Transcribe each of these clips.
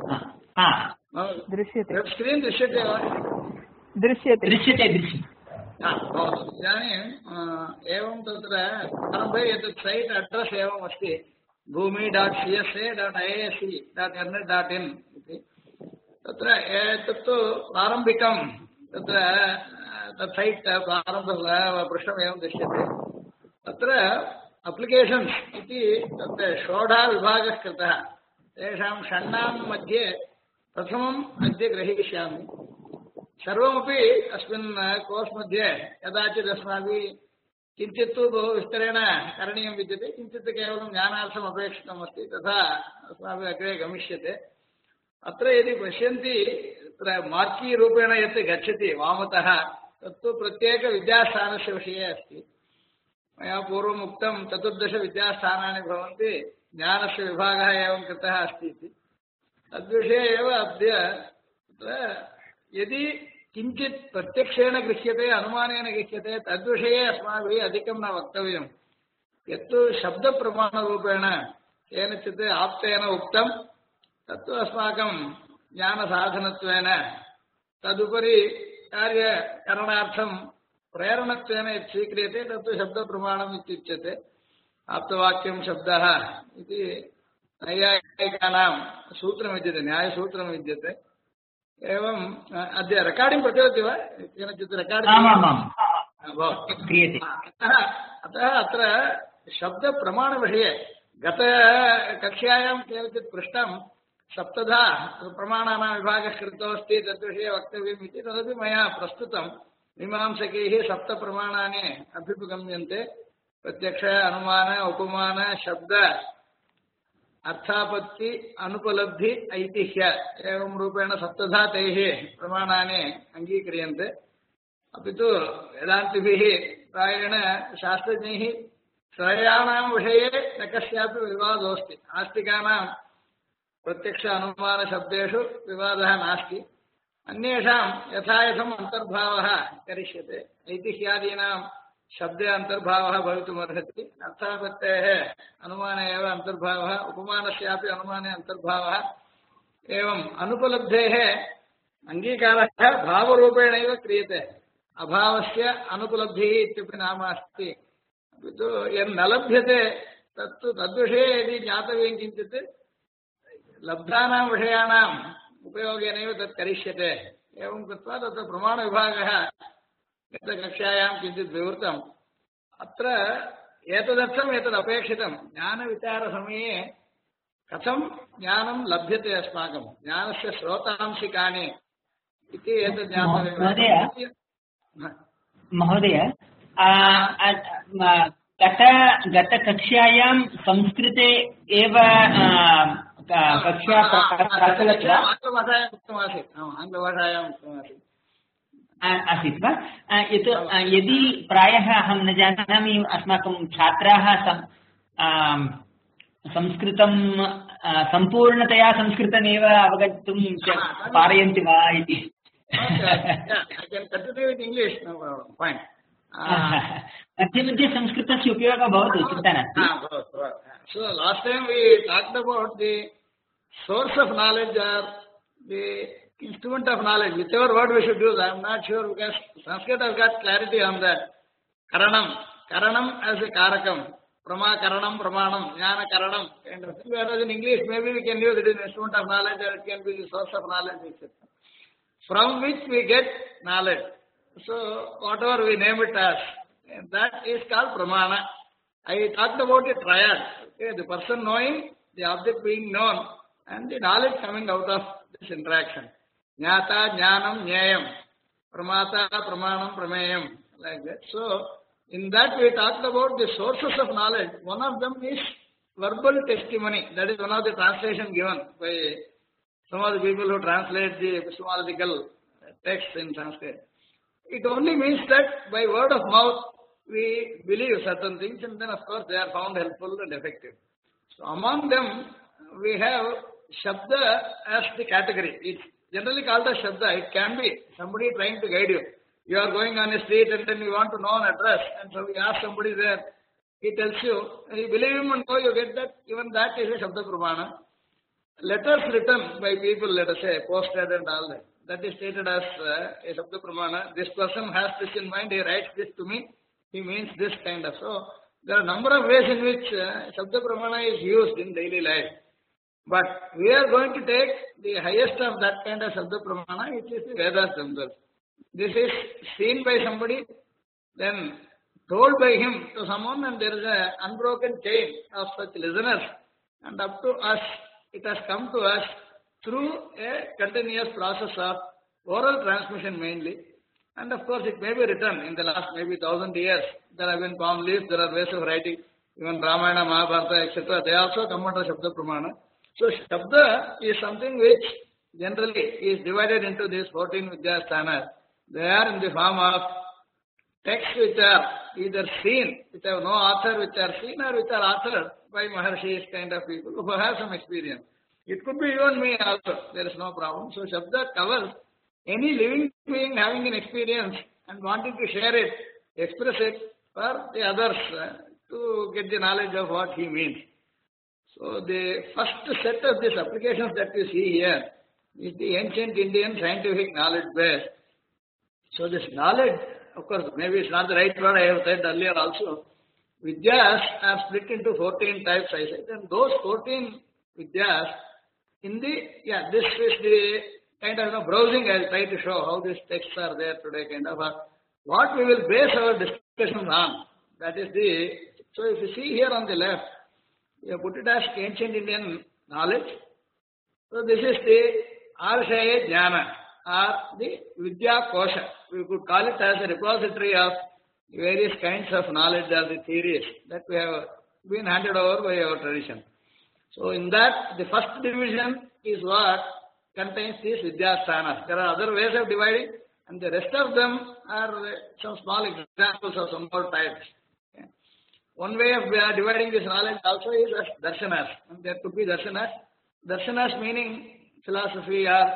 दृश्यते स्क्रीन् दृश्यते वा? दृश्यते दृश्यते दृश्यते भवतु। इदानीम् एवं तत्र आरम्भे एतत् सैट् अड्रेस् एवम् अस्ति bhumi.csa.iasc.in इति। तत्र एतत्तु प्रारम्भिकं तत्र तत् सैट् पृष्ठम् एवं दृश्यते। तत्र अप्लिकेशन्स् इति तत्र षोडः विभागः कृतः। तेषां षण्णां मध्ये प्रथमम् अद्य ग्रहीष्यामि। सर्वमपि अस्मिन् कोर्स् मध्ये कदाचित् अस्माभिः किञ्चित् तु बहु विस्तरेण करणीयं विद्यते, किञ्चित् केवलं ज्ञानार्थम् अपेक्षितम् अस्ति, तथा अस्माभिः अग्रे गमिष्यते। अत्र यदि पश्यन्ति तत्र मार्की रूपेण यत् गच्छति वामतः तत्तु प्रत्येकविद्यास्थानस्य विषये अस्ति। मया पूर्वम् उक्तं 14 विद्यास्थानानि भवन्ति, ज्ञानस्य विभागः एवं कृतः अस्ति इति। तद्विषये एव अद्य यदि किञ्चित् प्रत्यक्षेण गृह्यते अनुमानेन गृह्यते तद्विषये अस्माभिः अधिकं न वक्तव्यम्। यत्तु शब्दप्रमाणरूपेण केनचित् आप्तेन उक्तं तत्तु अस्माकं ज्ञानसाधनत्वेन तदुपरि कार्यकरणार्थं प्रेरणत्वेन यत् स्वीक्रियते तत्तु शब्दप्रमाणम् इत्युच्यते। आप्तवाक्यं शब्दः इति नैयायिकानां सूत्रं विद्यते, न्यायसूत्रं विद्यते। एवं अद्य रेकार्डिंग प्रचलति वा? केनचित् रेकार्डिंग क्रियते। अतः अत्र शब्दप्रमाणविषये गतकक्ष्यायां केनचित् पृष्टं सप्तधा प्रमाणानां विभागः कृतोऽस्ति, तद्विषये वक्तव्यम् इति। तदपि मया प्रस्तुतं। मीमांसकैः सप्तप्रमाणानि अभ्युपगम्यन्ते। प्रत्यक्ष, अनुमान, उपमान, शब्द, अर्थापत्ति, अनुपलब्धि, ऐतिह्य एवं रूपेण सप्तधा तैः प्रमाणानि अङ्गीक्रियन्ते। अपि तु वेदान्तिभिः प्रायेण शास्त्रज्ञैः त्रयाणां विषये न कस्यापि विवादोऽस्ति। आस्तिकानां प्रत्यक्ष अनुमानशब्देषु विवादः नास्ति। अन्येषां यथा यथम् अन्तर्भावः करिष्यते। ऐतिह्यादीनां शब्दे अन्तर्भावः भवितुमर्हति। अर्थापत्तेः अनुमाने एव अन्तर्भावः, उपमानस्यापि अनुमाने अन्तर्भावः। एवम् अनुपलब्धेः अङ्गीकारः भावरूपेणैव क्रियते। अभावस्य अनुपलब्धिः इत्यपि नाम अस्ति। अपि तु यन्न लभ्यते तत्तु तद्विषये यदि ज्ञातव्यं किञ्चित् लब्धानां विषयाणाम् उपयोगेनैव तत् करिष्यते। एवं कृत्वा तत्र प्रमाणविभागः गतकक्ष्यायां किञ्चित् विवृतम्। अत्र एतदर्थम् एतदपेक्षितं। ज्ञानविचारसमये कथं ज्ञानं लभ्यते अस्माकं, ज्ञानस्य स्रोतांसि कानि इति एतत् ज्ञातव्यम्। महोदय, गतकक्ष्यायां संस्कृते एव कक्षा प्रचलति वा? आङ्ग्लभाषायाम् उक्तमासीत्। आङ्ग्लभाषायाम् उक्तमासीत् आसीत् वा? यदि प्रायः अहं न जानामि अस्माकं छात्राः संस्कृतं सम्पूर्णतया संस्कृतमेव अवगन्तुं पारयन्ति वा इति। मध्ये मध्ये संस्कृतस्य उपयोगः भवतु, चिन्ता नास्ति। So last time we talked about the source of knowledge or the instrument of knowledge, whichever word we should use. I am not sure because Sanskrit has got clarity on that. Karanam as a karakam, Karanam, Pramanam, Jnana Karanam, kind of thing. Whereas in English, maybe we can use it as an instrument of knowledge or it can be the source of knowledge, etc. From which we get knowledge. So whatever we name it as, that is called Pramana. I talked about a triad. Okay, the person knowing, the object being known, and the knowledge coming out of this interaction. Jnata, Jnanam, Nyayam. Pramata, Pramanam, Prameyam. Like that. So, in that we talked about the sources of knowledge. One of them is verbal testimony. That is one of the translation given by some of the people who translate the epistemological texts in Sanskrit. It only means that by word of mouth, we believe certain things and then of course they are found helpful and effective. So among them we have Shabda as the category. It's generally called as Shabda. It can be somebody trying to guide you. You are going on a street and then you want to know an address and so we ask somebody there. He tells you, you believe him and so you get that, even that is a Shabda Pramana. letters written by people, let us say, posted and all that. That is stated as a Shabda Pramana. This person has this in mind, he writes this to me, he means this kind of. So, there are a number of ways in which Shabda Pramana is used in daily life. But we are going to take the highest of that kind of Shabda Pramana, which is the Vedas themselves. This is seen by somebody, then told by him to someone, and there is an unbroken chain of such listeners. And up to us, it has come to us through a continuous process of oral transmission mainly. And of course, it may be written in the last maybe 1,000 years. There have been palm leaves, there are ways of writing, even Ramayana, Mahabharata, etc. They also come under Shabda Pramana. So, Shabda is something which generally is divided into these 14 Vidyasthanas. They are in the form of texts which are either seen, which have no author, which are seen, or which are authored by Maharshis kind of people who have some experience. It could be even me also, there is no problem. So, Shabda covers any living being having an experience and wanting to share it, express it for the others to get the knowledge of what he means. So, the first set of these applications that we see here is the ancient Indian scientific knowledge base. So, this knowledge, of course, maybe it's not the right word, I have said earlier also. Vidyas are split into 14 types, I said, and those 14 Vidyas, in the, this is the kind of browsing I'll try to show how these texts are there today, kind of what we will base our discussion on. That is the, so if you see here on the left, we have put it as ancient Indian knowledge. So this is the Arshaya Jnana, or the Vidya Kosha. We could call it as a repository of various kinds of knowledge or the theories that we have been handed over by our tradition. So in that, the first division is what contains these Vidyasthanas. There are other ways of dividing, and the rest of them are some small examples of some more types. Okay. One way of dividing this knowledge also is as darshanas. And there could be darshanas. Darshanas meaning philosophy or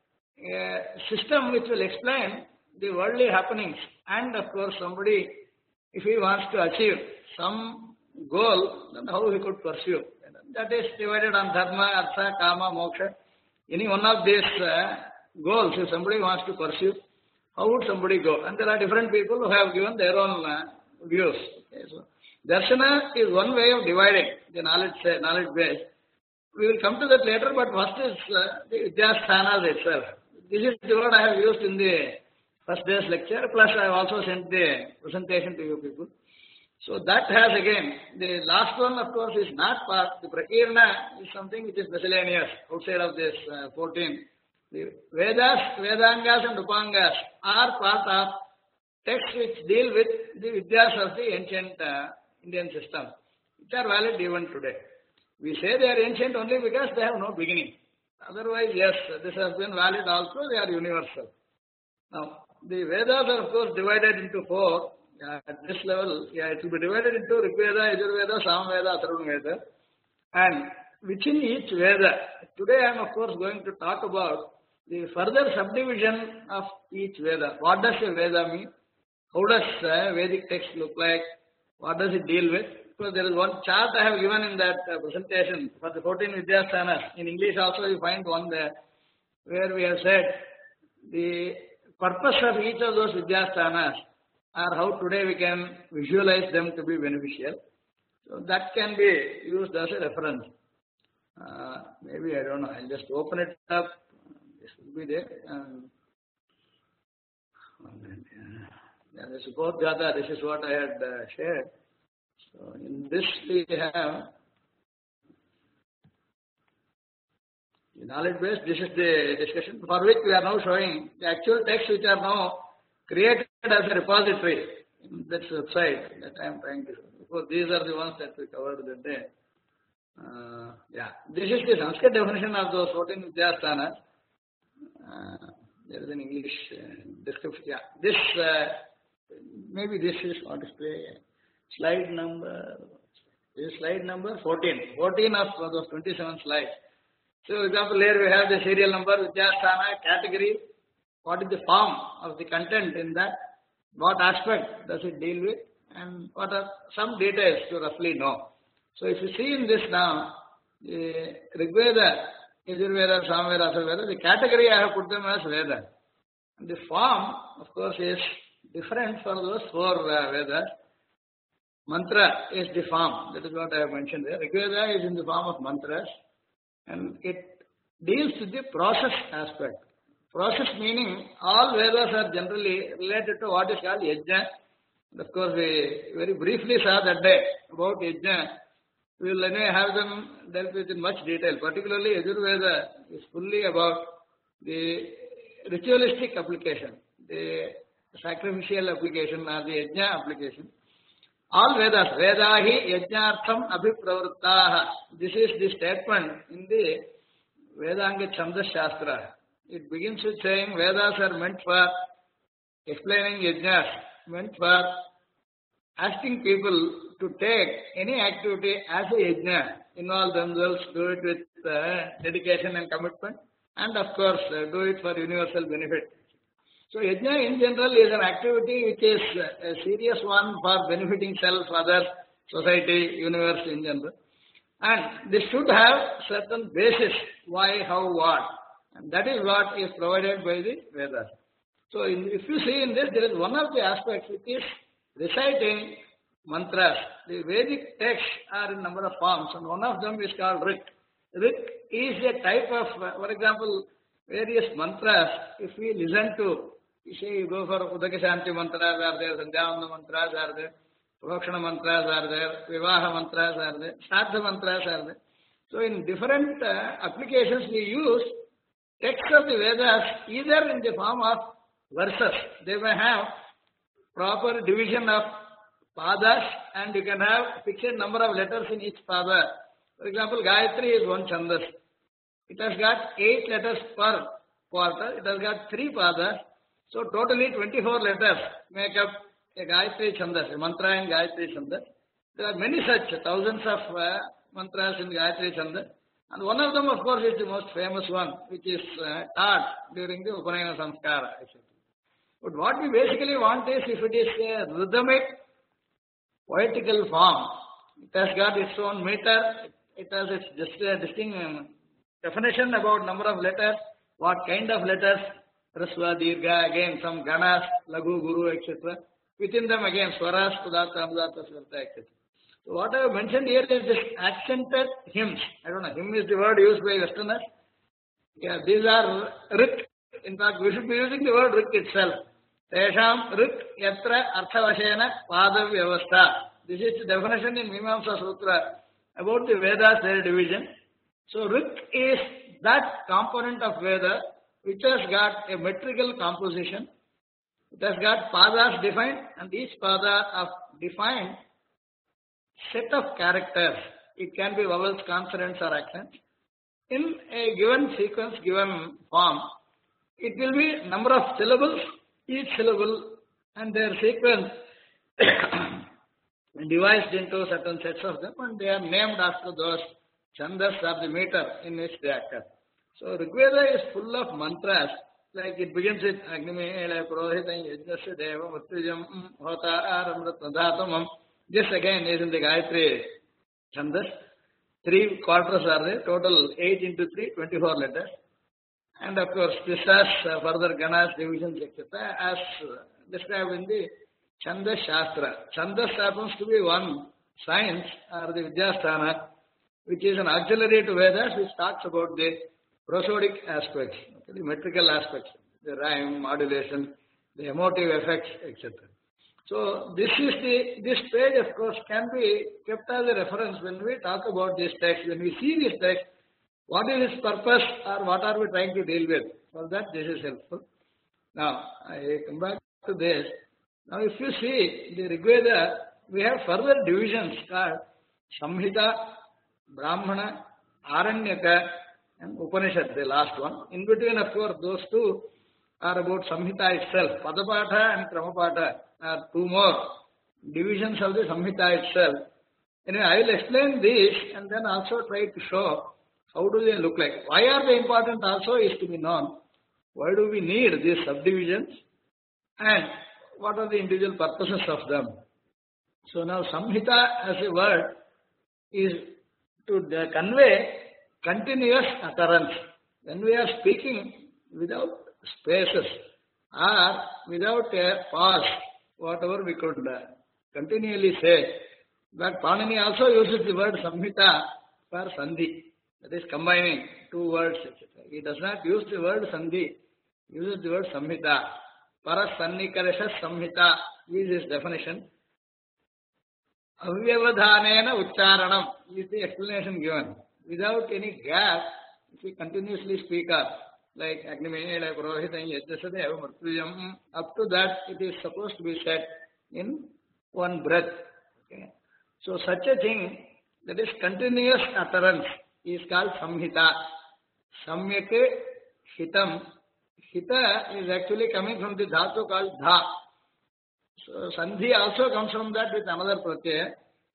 a system which will explain the worldly happenings, and of course somebody, if he wants to achieve some goal, then how he could pursue. That is divided on dharma, artha, kama, moksha. Any one of these goals, if somebody wants to pursue, how would somebody go? And there are different people who have given their own views. Okay, so darshana is one way of dividing the knowledge base. We will come to that later, but first is the Vidyasthanas itself. This is the word I have used in the first day's lecture, plus I have also sent the presentation to you people. So that has again, the last one of course is not part, the Prakirna is something which is miscellaneous outside of this 14. The Vedas, Vedangas and Upangas are part of texts which deal with the Vidyas of the ancient Indian system, which are valid even today. We say they are ancient only because they have no beginning. Otherwise, yes, this has been valid also, they are universal. Now, the Vedas are of course divided into 4. At this level, it will be divided into Rigveda, Yajurveda, Samveda, Atharvaveda. And within each Veda, today I am of course going to talk about the further subdivision of each Veda. What does a Veda mean? How does Vedic text look like? What does it deal with? Because there is one chart I have given in that presentation for the 14 Vidyasthanas. In English also you find one there, where we have said the purpose of each of those Vidyasthanas or how today we can visualize them to be beneficial. So that can be used as a reference. Maybe, I don't know, I'll just open it up. This will be there. The Subodhyata, this is what I had shared. So in this we have the knowledge base. This is the discussion for which we are now showing the actual texts which are now created as a repository in this website that I am trying to show. Because these are the ones that we covered that day. This is the Sanskrit definition of those 14 Vidyasthanas. There is an English description. This, maybe this is what display. Slide number, this is slide number 14. 14 of those 27 slides. So, for example, here we have the serial number, Vidyasthana, category, what is the form of the content in that, what aspect does it deal with, and what are some details to roughly know. So if you see in this now, the Rigveda Yajurveda, Samveda, Atharvaveda. The category I have put them as Veda. And the form, of course, is different for those four Vedas. Mantra is the form. That is what I have mentioned there. Rigveda is in the form of mantras. And it deals with the process aspect. Process meaning all Vedas are generally related to what is called Yajna. Of course, we very briefly saw that day about Yajna. We will anyway have them dealt with in much detail. Particularly, Yajurveda is fully about the ritualistic application, the sacrificial application or the Yajna application. All Vedas, Vedahi Yajnartham Abhipravruttaha. This is the statement in the Vedanga Chandas Shastra. It begins with saying Vedas are meant for explaining Yajnas, meant for asking people to take any activity as a Yajna, involve themselves, do it with dedication and commitment, and of course do it for universal benefit. So Yajna in general is an activity which is a serious one for benefiting self, others, society, universe in general. And this should have certain basis, why, how, what. And that is what is provided by the Vedas. So if you see in this, there is one of the aspects which is reciting mantras. The Vedic texts are in number of forms, and one of them is called Rik. Rik is a type of, for example, various mantras. If we listen to, you say you go for Udaka Shanti mantras are there, Sandhyavandana mantras are there, Prokshana mantras are there, Vivaha mantras are there, Shraddha mantras are there. So in different applications we use texts of the Vedas either in the form of verses. They may have proper division of padas and you can have fixed number of letters in each pada. For example, Gayatri is one chandas. It has got 8 letters per quarter. It has got 3 padas. So totally 24 letters make up a Gayatri chandas, a mantra in Gayatri chandas. There are many such, thousands of mantras in Gayatri chandas. And one of them, of course, is the most famous one, which is taught during the Upanayana Samskara, etc. But what we basically want is, if it is a rhythmic, poetical form, it has got its own meter, it has its distinct definition about number of letters, what kind of letters, Rasva, Dirgha, again some Ganas, Lagu, Guru, etc. Within them again, Swaras, Udatta, Anudatta, Swarta, etc. So what I have mentioned here is this accented hymns. I don't know, hymn is the word used by Westerners. Yeah, these are Rik. In fact, we should be using the word Rik itself. Tesham Rik Yatra Arthavashena Padavyavastha. This is the definition in Mimamsa Sutra about the Vedas, their division. So Rik is that component of Veda which has got a metrical composition. It has got padas defined, and each pada of defined set of characters. It can be vowels, consonants or accents. In a given sequence, given form, it will be number of syllables, each syllable and their sequence divided into certain sets of them, and they are named after those chandas or the meter in which they occur. So Rigveda is full of mantras, like it begins with Agnimela Purohitam Yajnasya Deva Matrujam Hota Aramratnadhatamam. This again is in the Gayatri chandas. 3 quarters are there, total 8 into 3, 24 letters. And of course, this has further ganas, divisions, etc. as described in the Chandas Shastra. Chandas happens to be one science or the Vidyasthana, which is an auxiliary to Vedas, which talks about the prosodic aspects, okay, the metrical aspects, the rhyme, modulation, the emotive effects, etc. So this page, of course, can be kept as a reference when we talk about this text. When we see this text, what is its purpose or what are we trying to deal with? For that, this is helpful. Now, I come back to this. Now, if you see the Rigveda, we have further divisions called Samhita, Brahmana, Aranyaka, and Upanishad, the last one. In between, of course, those two are about Samhita itself. Padapatha and Kramapatha are 2 more divisions of the Samhita itself. Anyway, I will explain this and then also try to show how do they look like. Why are they important also is to be known. Why do we need these subdivisions and what are the individual purposes of them. So now Samhita as a word is to convey continuous utterance. When we are speaking without spaces or without a pause, whatever we could continually say. But Panini also uses the word samhita for sandhi, that is combining two words, etc. He does not use the word sandhi, he uses the word samhita. Parasannikarasha samhita is his definition. Avyavadhanena ucharanam is the explanation given. Without any gap, if we continuously speak up, like Agnimela Purohitam Yajasade Murtuyam, up to that it is supposed to be said in one breath. Okay. So such a thing, that is continuous utterance, is called samhita. Samyak hitam. Hita is actually coming from the dhatu called dha. So sandhi also comes from that with another pratyaya.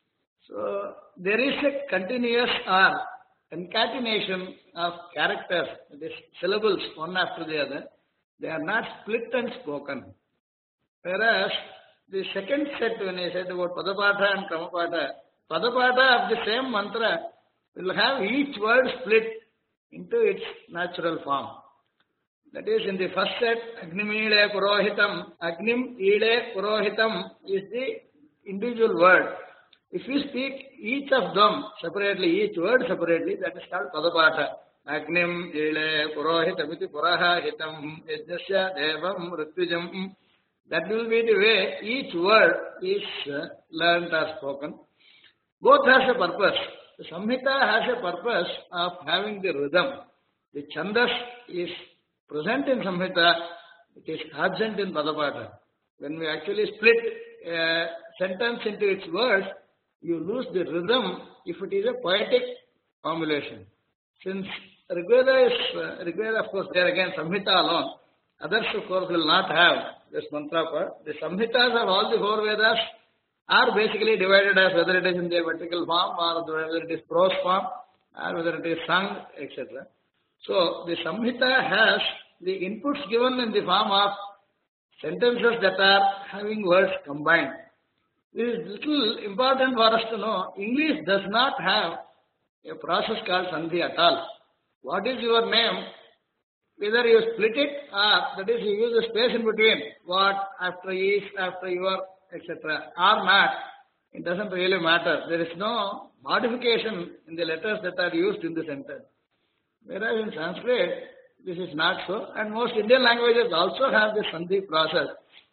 So there is a continuous or concatenation of characters, that is syllables one after the other. They are not split and spoken. Whereas the second set, when I said about Padapatha and Kramapatha, Padapatha of the same mantra will have each word split into its natural form. That is, in the first set, Agnimile Purohitam, Agnim Ile Purohitam is the individual word. If you speak each of them separately, each word separately, that is called Padapatha. Agnim Ile Purohitam iti Puraha Hitam Yajnasya Devam Ritwijam. That will be the way each word is learned or spoken. Both has a purpose. The Samhita has a purpose of having the rhythm. The Chandas is present in Samhita, it is absent in Padapatha. When we actually split a sentence into its words, you lose the rhythm if it is a poetic formulation. Since Rigveda is, Rigveda of course there again Samhita alone, others of course will not have this mantra part. The Samhitas of all the four Vedas are basically divided as whether it is in the vertical form or whether it is prose form or whether it is sung, etc. So the Samhita has the inputs given in the form of sentences that are having words combined. It is little important for us to know, English does not have a process called Sandhi at all. What is your name? Whether you split it or that is you use a space in between, what, after is, after your, etc. or not, it doesn't really matter. There is no modification in the letters that are used in the sentence. Whereas in Sanskrit, this is not so, and most Indian languages also have this Sandhi process.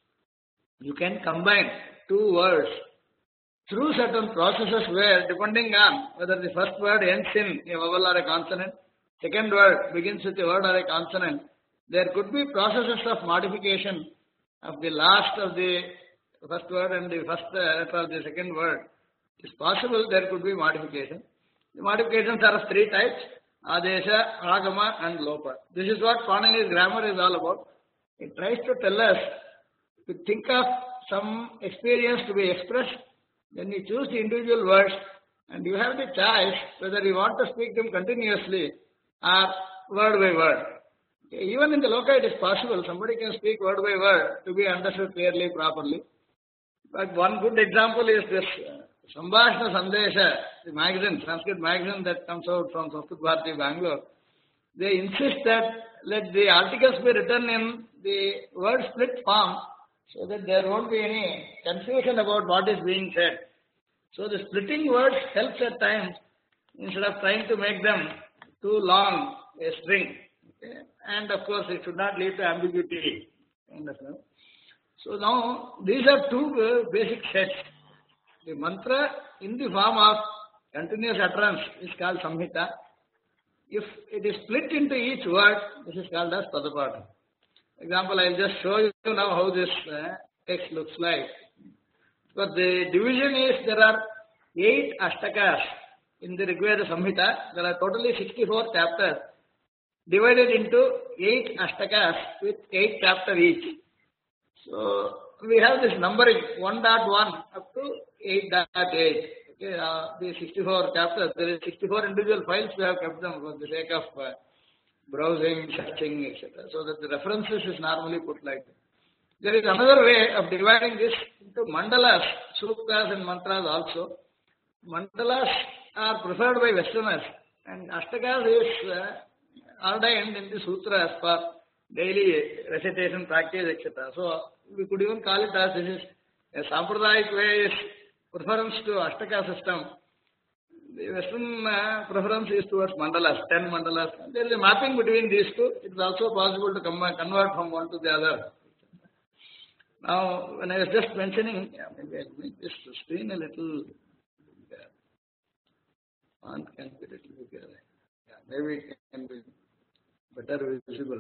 You can combine two words through certain processes where, depending on whether the first word ends in a vowel or a consonant, second word begins with a word or a consonant, there could be processes of modification of the last of the first word and the first letter of the second word. It is possible there could be modification. The modifications are of three types: Adesha, Agama and Lopa. This is what Panini's grammar is all about. It tries to tell us to think of some experience to be expressed, then you choose the individual words and you have the choice whether you want to speak them continuously or word by word. Okay. Even in the Loka it is possible, somebody can speak word by word to be understood clearly, properly. But one good example is this Sambhashna Sandesha, the magazine, Sanskrit magazine that comes out from Sanskrit Bharati, Bangalore. They insist that let the articles be written in the word split form so that there won't be any confusion about what is being said. So the splitting words helps at times instead of trying to make them too long a string. Okay? And of course it should not lead to ambiguity. Understand? So now these are two basic sets. The mantra in the form of continuous utterance is called Samhita. If it is split into each word, this is called as Padapatha. Example, I will just show you now how this text looks like. But the division is there are 8 Ashtakas in the Rigveda Samhita. There are totally 64 chapters divided into 8 Ashtakas with 8 chapters each. So we have this numbering 1.1 up to 8.8. Okay, the 64 chapters, there is 64 individual files, we have kept them for the sake of browsing, searching, etc. So that the references is normally put like that. There is another way of dividing this into mandalas, suktas and mantras also. Mandalas are preferred by Westerners And Ashtakas is ordained in the sutras for daily recitation, practice, etc. So we could even call it as this is a Sampradayik way is preference to Ashtaka system. The Western preference is towards mandalas, 10 mandalas. There is a mapping between these two. It is also possible to convert from one to the other. Now, when I was just mentioning, maybe I'll make this screen a little bigger. Font can be a little bigger. Maybe it can be better visible.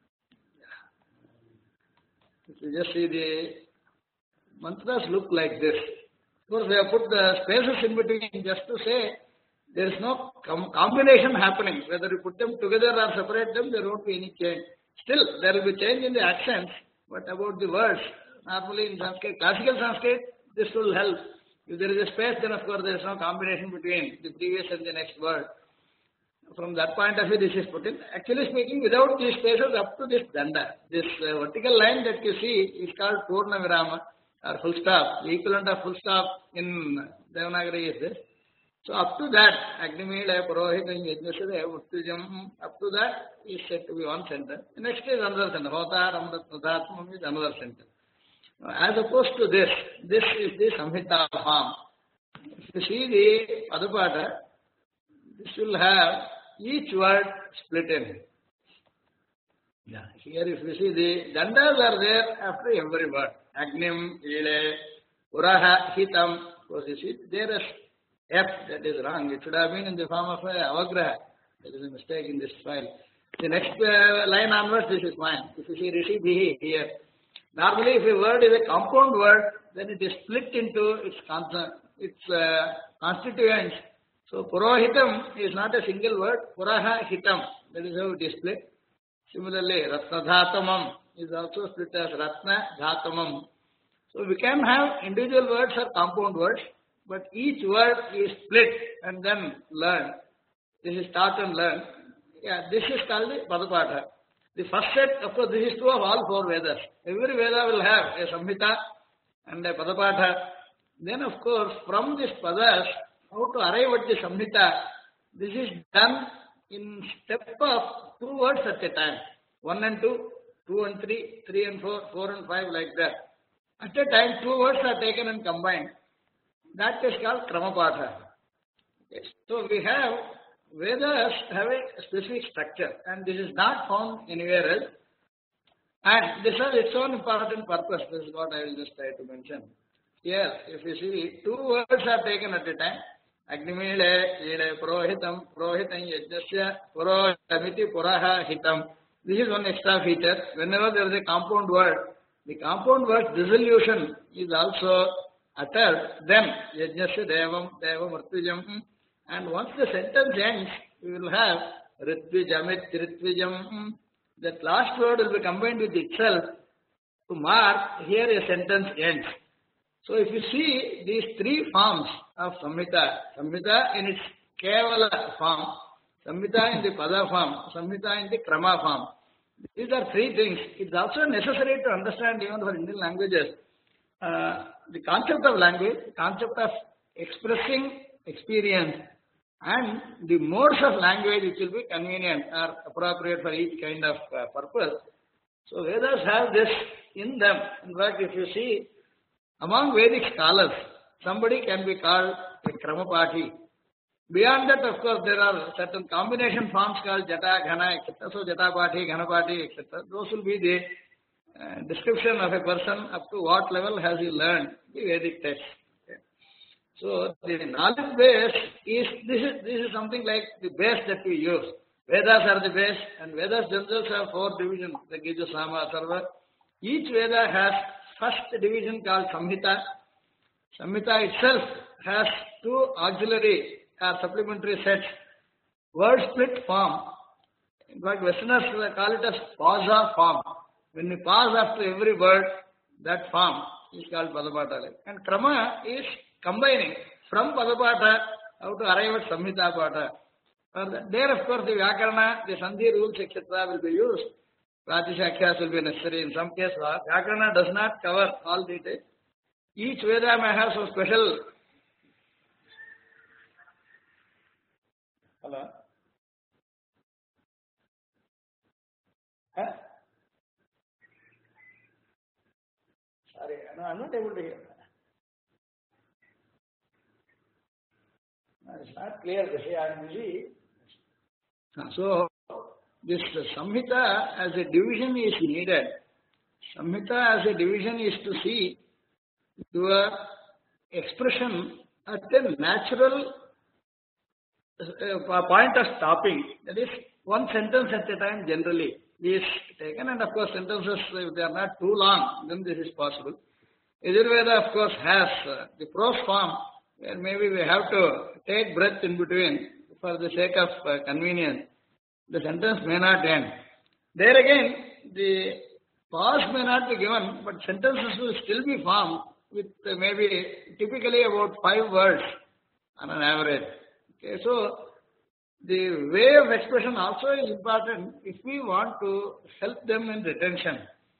If you just see the mantras look like this. Of course, they have put the spaces in between just to say there is no combination happening. Whether you put them together or separate them, there won't be any change. Still, there will be change in the accents, but about the words, normally in Sanskrit, classical Sanskrit, this will help. If there is a space, then of course there is no combination between the previous and the next word. From that point of view, this is put in. Actually speaking, without these spaces up to this danda, this vertical line that you see is called Purna Virama or full stop. The equivalent of full stop in Devanagari is this. So up to that, Agnimila, Purohitam, Yajnasya, Uttijam, up to that is said to be one sentence. The next is another sentence. Hotar, Amrat, is another sentence. As opposed to this is the Samhita form. If you see the Padapata, this will have each word split in. Yeah. Here if you see the dandas are there after every word. Agnim, Ile, Puraha, Hitam. Of course you see there is F, that is wrong. It should have been in the form of a avagraha. There is a mistake in this file. The next line onwards, this is fine. If you see Rishi Bihi here. Normally if a word is a compound word, then it is split into its constituents. So Purohitam is not a single word. Puraha Hitam. That is how it is split. Similarly, Ratnadhatamam is also split as Ratna Dhatamam. So we can have individual words or compound words, but each word is split and then learned. This is taught and learned. Yeah, this is called the Padapata. The first set, of course, this is true of all 4 Vedas. Every Veda will have a Samhita and a Padapata. Then, of course, from this Padas, how to arrive at the Samhita, this is done in step of 2 words at a time. 1 and 2, 2 and 3, 3 and 4, 4 and 5, like that. At a time, 2 words are taken and combined. That is called Kramapatha. Yes. So we have, Vedas have a specific structure and this is not found anywhere else. And this has its own important purpose. This is what I will just try to mention. Here, if you see, 2 words are taken at a time. Agnimile, Ile, Purohitam, Purohitam, Yajnasya, Purohitamiti, Puraha, Hitam. This is one extra feature. Whenever there is a compound word, the compound word dissolution is also uttered. Then, Yajnasya, Devam, Devam, Ritwijam. And once the sentence ends, we will have Ritwijamit, Ritwijam. That last word will be combined with itself to mark here a sentence ends. So if you see these 3 forms of Samhita, Samhita in its Kevala form, Samhita in the Pada form, Samhita in the Krama form. These are 3 things. It's also necessary to understand even for Indian languages, the concept of language, the concept of expressing experience and the modes of language which will be convenient or appropriate for each kind of purpose. So Vedas have this in them. In fact, if you see, among Vedic scholars, somebody can be called a Kramapati. Beyond that, of course, there are certain combination forms called Jata, Ghana, etc. So Jatapati, Ghanapati, etc. Those will be the description of a person up to what level has he learned the Vedic text. Okay. So the knowledge base is this is something like the base that we use. Vedas are the base, and Vedas themselves have 4 divisions, the Gija, Sama, Sarva. Each Veda has first division called Samhita. Samhita itself has 2 auxiliary or supplementary sets. Word split form. In fact, Westerners call it as pausa form. When we pause after every word, that form is called Padapata. And Krama is combining from Padapata how to arrive at Samhita Pata. There, of course, the Vyakarana, the Sandhi rules, etc. will be used. Pratishakyas will be necessary. In some cases, Vyakarana does not cover all details. Each Veda may have some special. Hello? Huh? Sorry, no, I'm not able to hear. No, it's not clear. See, I'm busy. So, this Samhita as a division is needed. Samhita as a division is to see your expression at a natural point of stopping. That is, one sentence at a time generally is taken, and of course sentences, if they are not too long, then this is possible. Yajurveda of course has the prose form, where maybe we have to take breath in between for the sake of convenience. The sentence may not end. There again, the pause may not be given, but sentences will still be formed with maybe typically about 5 words on an average. Okay, so the way of expression also is important if we want to help them in retention.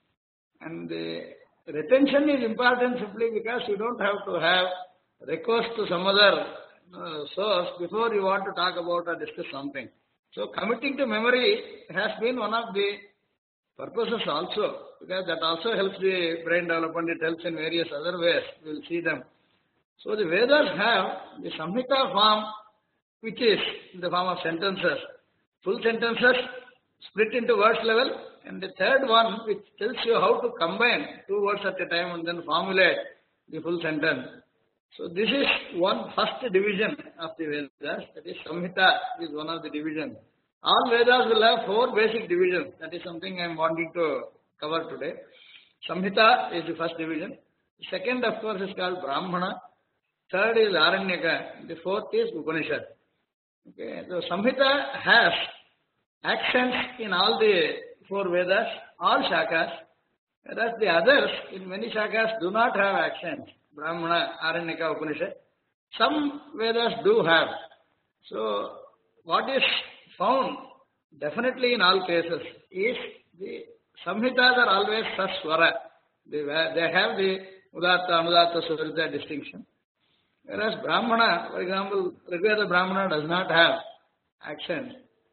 And the retention is important simply because you don't have to have recourse to some other source before you want to talk about or discuss something. So committing to memory has been one of the purposes also, because that also helps the brain development. It helps in various other ways. We will see them. So the Vedas have the Samhita form, which is in the form of sentences. Full sentences split into words level, and the third one which tells you how to combine 2 words at a time and then formulate the full sentence. So this is one first division of the Vedas. That is Samhita is one of the divisions. All Vedas will have 4 basic divisions. That is something I am wanting to cover today. Samhita is the first division. The second, of course, is called Brahmana. Third is Aranyaka. The fourth is Upanishad. Okay, so Samhita has accents in all the 4 Vedas, all Shakas, whereas the others in many Shakas do not have accents. Brahmana, Aranyaka, Upanishad. Some Vedas do have. So, what is found definitely in all cases is the Samhitas are always Saswara. They have the Udatta, Anudatta, Suvrita distinction. Whereas Brahmana, for example, Rigveda Brahmana does not have accent.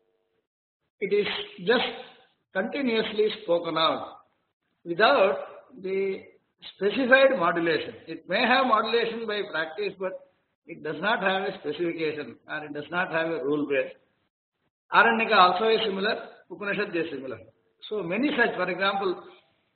It is just continuously spoken out without the specified modulation. It may have modulation by practice, but it does not have a specification, or it does not have a rule base. Aranyaka also is similar, Upanishad is similar. So many such, for example,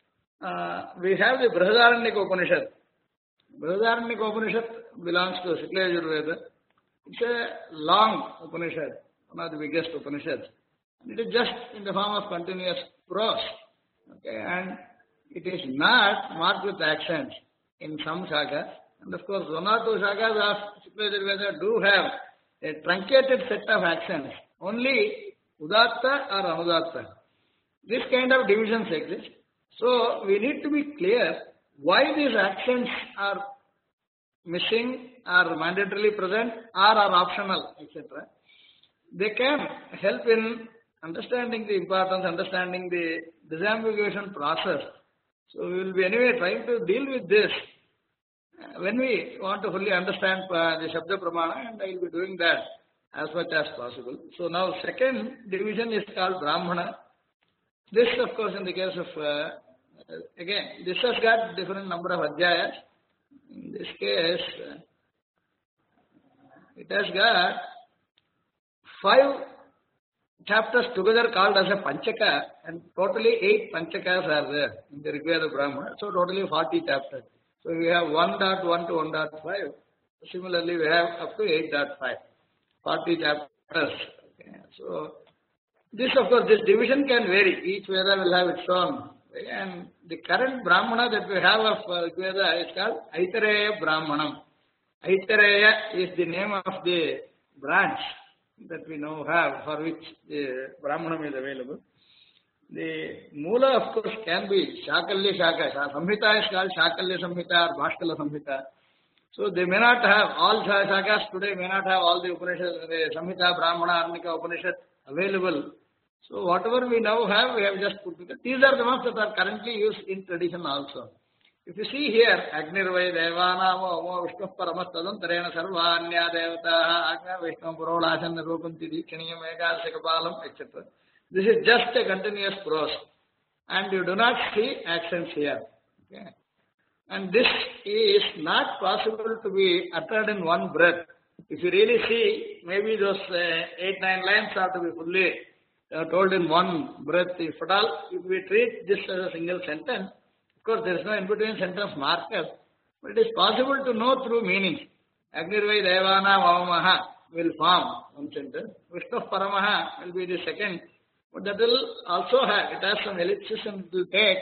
we have the Brihadaranyaka Upanishad. Brihadaranyaka Upanishad belongs to Shukla Yajurveda. It's a long Upanishad, one of the biggest Upanishads. It is just in the form of continuous prose. Okay, and it is not marked with accents in some shakas. And of course, 1 or 2 shakas of Shukla Yajurveda do have a truncated set of accents. Only Udatta or Anudatta. This kind of divisions exist. So we need to be clear why these accents are missing, are mandatorily present, or are optional, etc. They can help in understanding the importance, understanding the disambiguation process. So we will be anyway trying to deal with this when we want to fully understand the Shabda Pramana, and I will be doing that as much as possible. So now second division is called Brahmana. This of course in the case of, again, this has got different number of adhyayas. In this case, it has got 5 chapters together called as a Panchaka, and totally 8 Panchakas are there in the Rigveda Brahmana. So totally 40 chapters. So we have 1.1 to 1.5. Similarly, we have up to 8.5. 40 chapters. Okay. So this, of course, this division can vary. Each Veda will have its own. And the current Brahmana that we have of Veda is called Aitareya Brahmanam. Aitareya is the name of the branch that we now have, for which the Brahmanam is available. The Mula, of course, can be Shakalya Shaka. Samhita is called Shakalya Samhita or Bhaskala Samhita. So they may not have, all Shakas today may not have all the Upanishads, the Samhita, Brahmana, Aranyaka, Upanishad available. So whatever we now have, we have just put together. These are the ones that are currently used in tradition also. If you see here, Agnirvai Devanamo Omo Vishnu Paramastadam Tarena Sarvanya Devata Agna Vishnu Purolashan Rupanti Dikshaniya Mega Sekapalam, etc. This is just a continuous prose. and you do not see actions here. Okay. And this is not possible to be uttered in one breath. If you really see, maybe those 8-9 lines are to be fully told in one breath. If at all, if we treat this as a single sentence, of course there is no in-between sentence marker, but it is possible to know through meaning. Agnirvai Devana Vavamaha will form one sentence. Vishnu Paramaha will be the second, but that will also have, it has some ellipsis and it will take.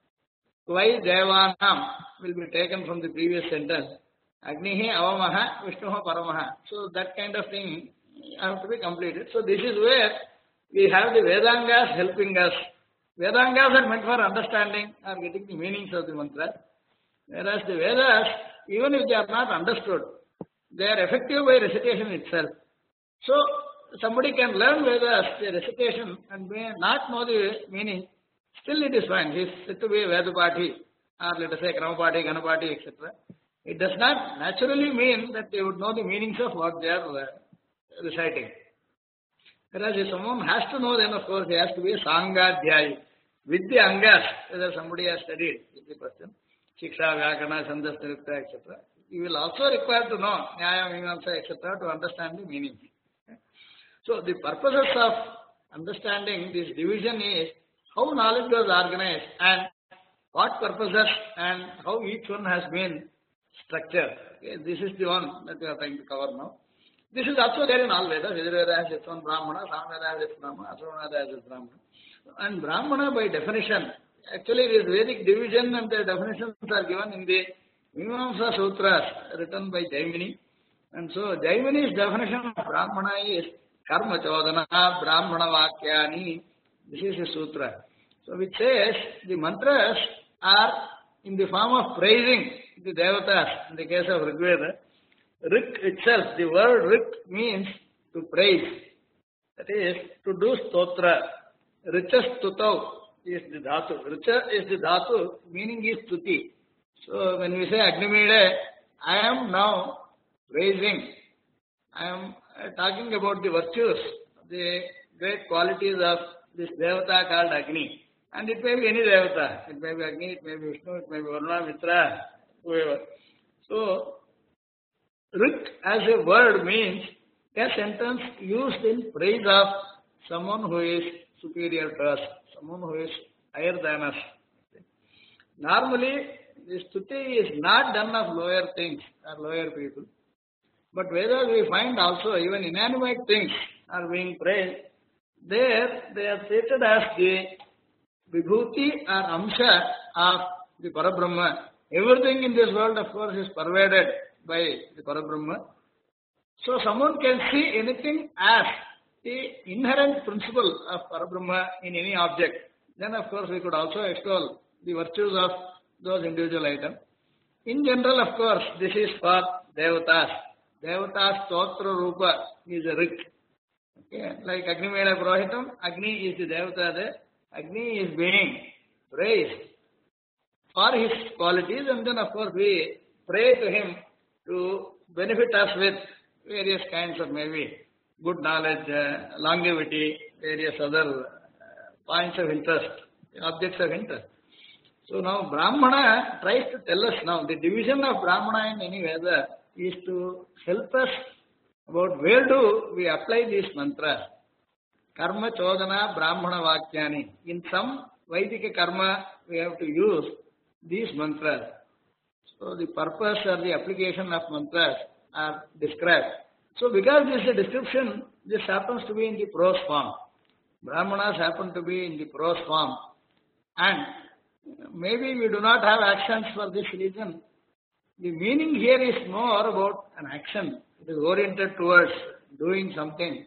Vai Devanam will be taken from the previous sentence. Agnihi Avamaha, Vishnuha Paramaha. So that kind of thing have to be completed. So this is where we have the Vedangas helping us. Vedangas are meant for understanding or getting the meanings of the mantra. Whereas the Vedas, even if they are not understood, they are effective by recitation itself. So somebody can learn Vedas, the recitation, and may not know the meaning. Still it is fine. He is said to be a Vedapati, or let us say Kramapati, Ganapati, etc. It does not naturally mean that they would know the meanings of what they are reciting. Whereas if someone has to know, then of course he has to be a Sangadhyayi. With the Angas, whether somebody has studied with the person, Shiksha, Vyakana, Chandas, Nirukta, etc. You will also require to know Nyaya, Mimamsa, etc. to understand the meaning. Okay. So the purposes of understanding this division is how knowledge was organized and what purposes and how each one has been structured. Okay. This is the one that we are trying to cover now. This is also there in all Vedas. Yajurveda has its own Brahmana, Samveda has its Brahmana, Atharvaveda has its Brahmana. And Brahmana by definition, actually this Vedic division and the definitions are given in the Mimamsa Sutras written by Jaimini. And so Jaimini's definition of Brahmana is Karma Chodana Brahmana Vakyani. This is a sutra. So which says the mantras are in the form of praising the devatas. In the case of Rigveda, Rik itself, the word Rik means to praise. That is to do stotra. Richa stutau is the dhatu. Richa is the dhatu, meaning is stuti. So when we say Agnimede, I am now praising. I am talking about the virtues, the great qualities of this devata called Agni. And it may be any devata. It may be Agni, it may be Vishnu, it may be Varuna, Mitra, whoever. So, Rik as a word means a sentence used in praise of someone who is superior to us, someone who is higher than us. Normally, this stuti is not done of lower things or lower people. But whether we find also even inanimate things are being praised, there they are treated as the vibhuti or amsha of the Parabrahma. Everything in this world, of course, is pervaded by the Parabrahma. So someone can see anything as the inherent principle of Parabrahma in any object. Then, of course, we could also extol the virtues of those individual items. In general, of course, this is for devatas. Devatas Stotra Rupa is a Rik. Okay. Like Agni Mela Purohitam, Agni is the devata there. Agni is being praised for his qualities, and then of course we pray to him to benefit us with various kinds of maybe good knowledge, longevity, various other points of interest, objects of interest. So now Brahmana tries to tell us now, the division of Brahmana in any Veda is to help us about where do we apply these mantras. Karma Chodana Brahmana Vakyani. In some Vaidika karma we have to use these mantras. So the purpose or the application of mantras are described. So because this is a description, this happens to be in the prose form. Brahmanas happen to be in the prose form. And maybe we do not have actions for this reason. The meaning here is more about an action. It is oriented towards doing something.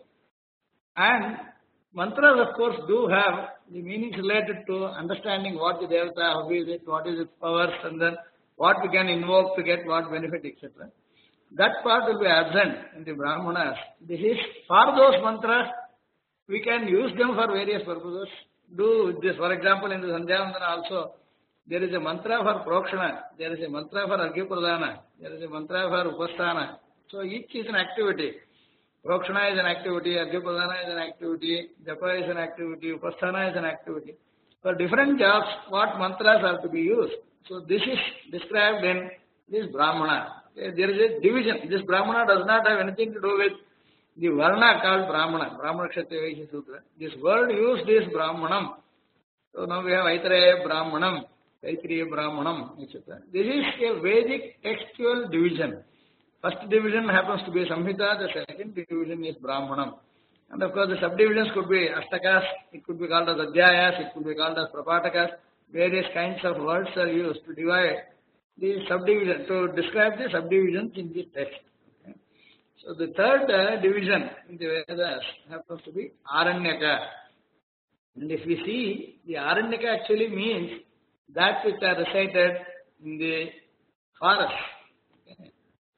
And mantras, of course, do have the meanings related to understanding what the devata, how is it, what is its powers, and then what we can invoke to get what benefit, etc. That part will be absent in the Brahmanas. This is for those mantras, we can use them for various purposes. Do this, for example, in the Sandhyavandana also, there is a mantra for Prokshana, there is a mantra for Arghya-pradana, there is a mantra for Upasthana. So each is an activity. Prokshana is an activity, Arghya-pradana is an activity, Japa is an activity, Upasthana is an activity. For different jobs, what mantras are to be used. So this is described in this Brahmana. There is a division. This Brahmana does not have anything to do with the Varna called Brahmana, Brahmana Kshatriya Vaishya Sutra. This word used is Brahmanam. So now we have Aitareya Brahmanam, Taittiriya Brahmanam, etc. This is a Vedic textual division. First division happens to be Samhita, the second division is Brahmanam. And of course the subdivisions could be Ashtakas, it could be called as Adhyayas, it could be called as Prapatakas. Various kinds of words are used to divide the subdivision, to describe the subdivisions in the text. Okay. So the third division in the Vedas happens to be Aranyaka. And if we see, the Aranyaka actually means that which are recited in the forest. Okay.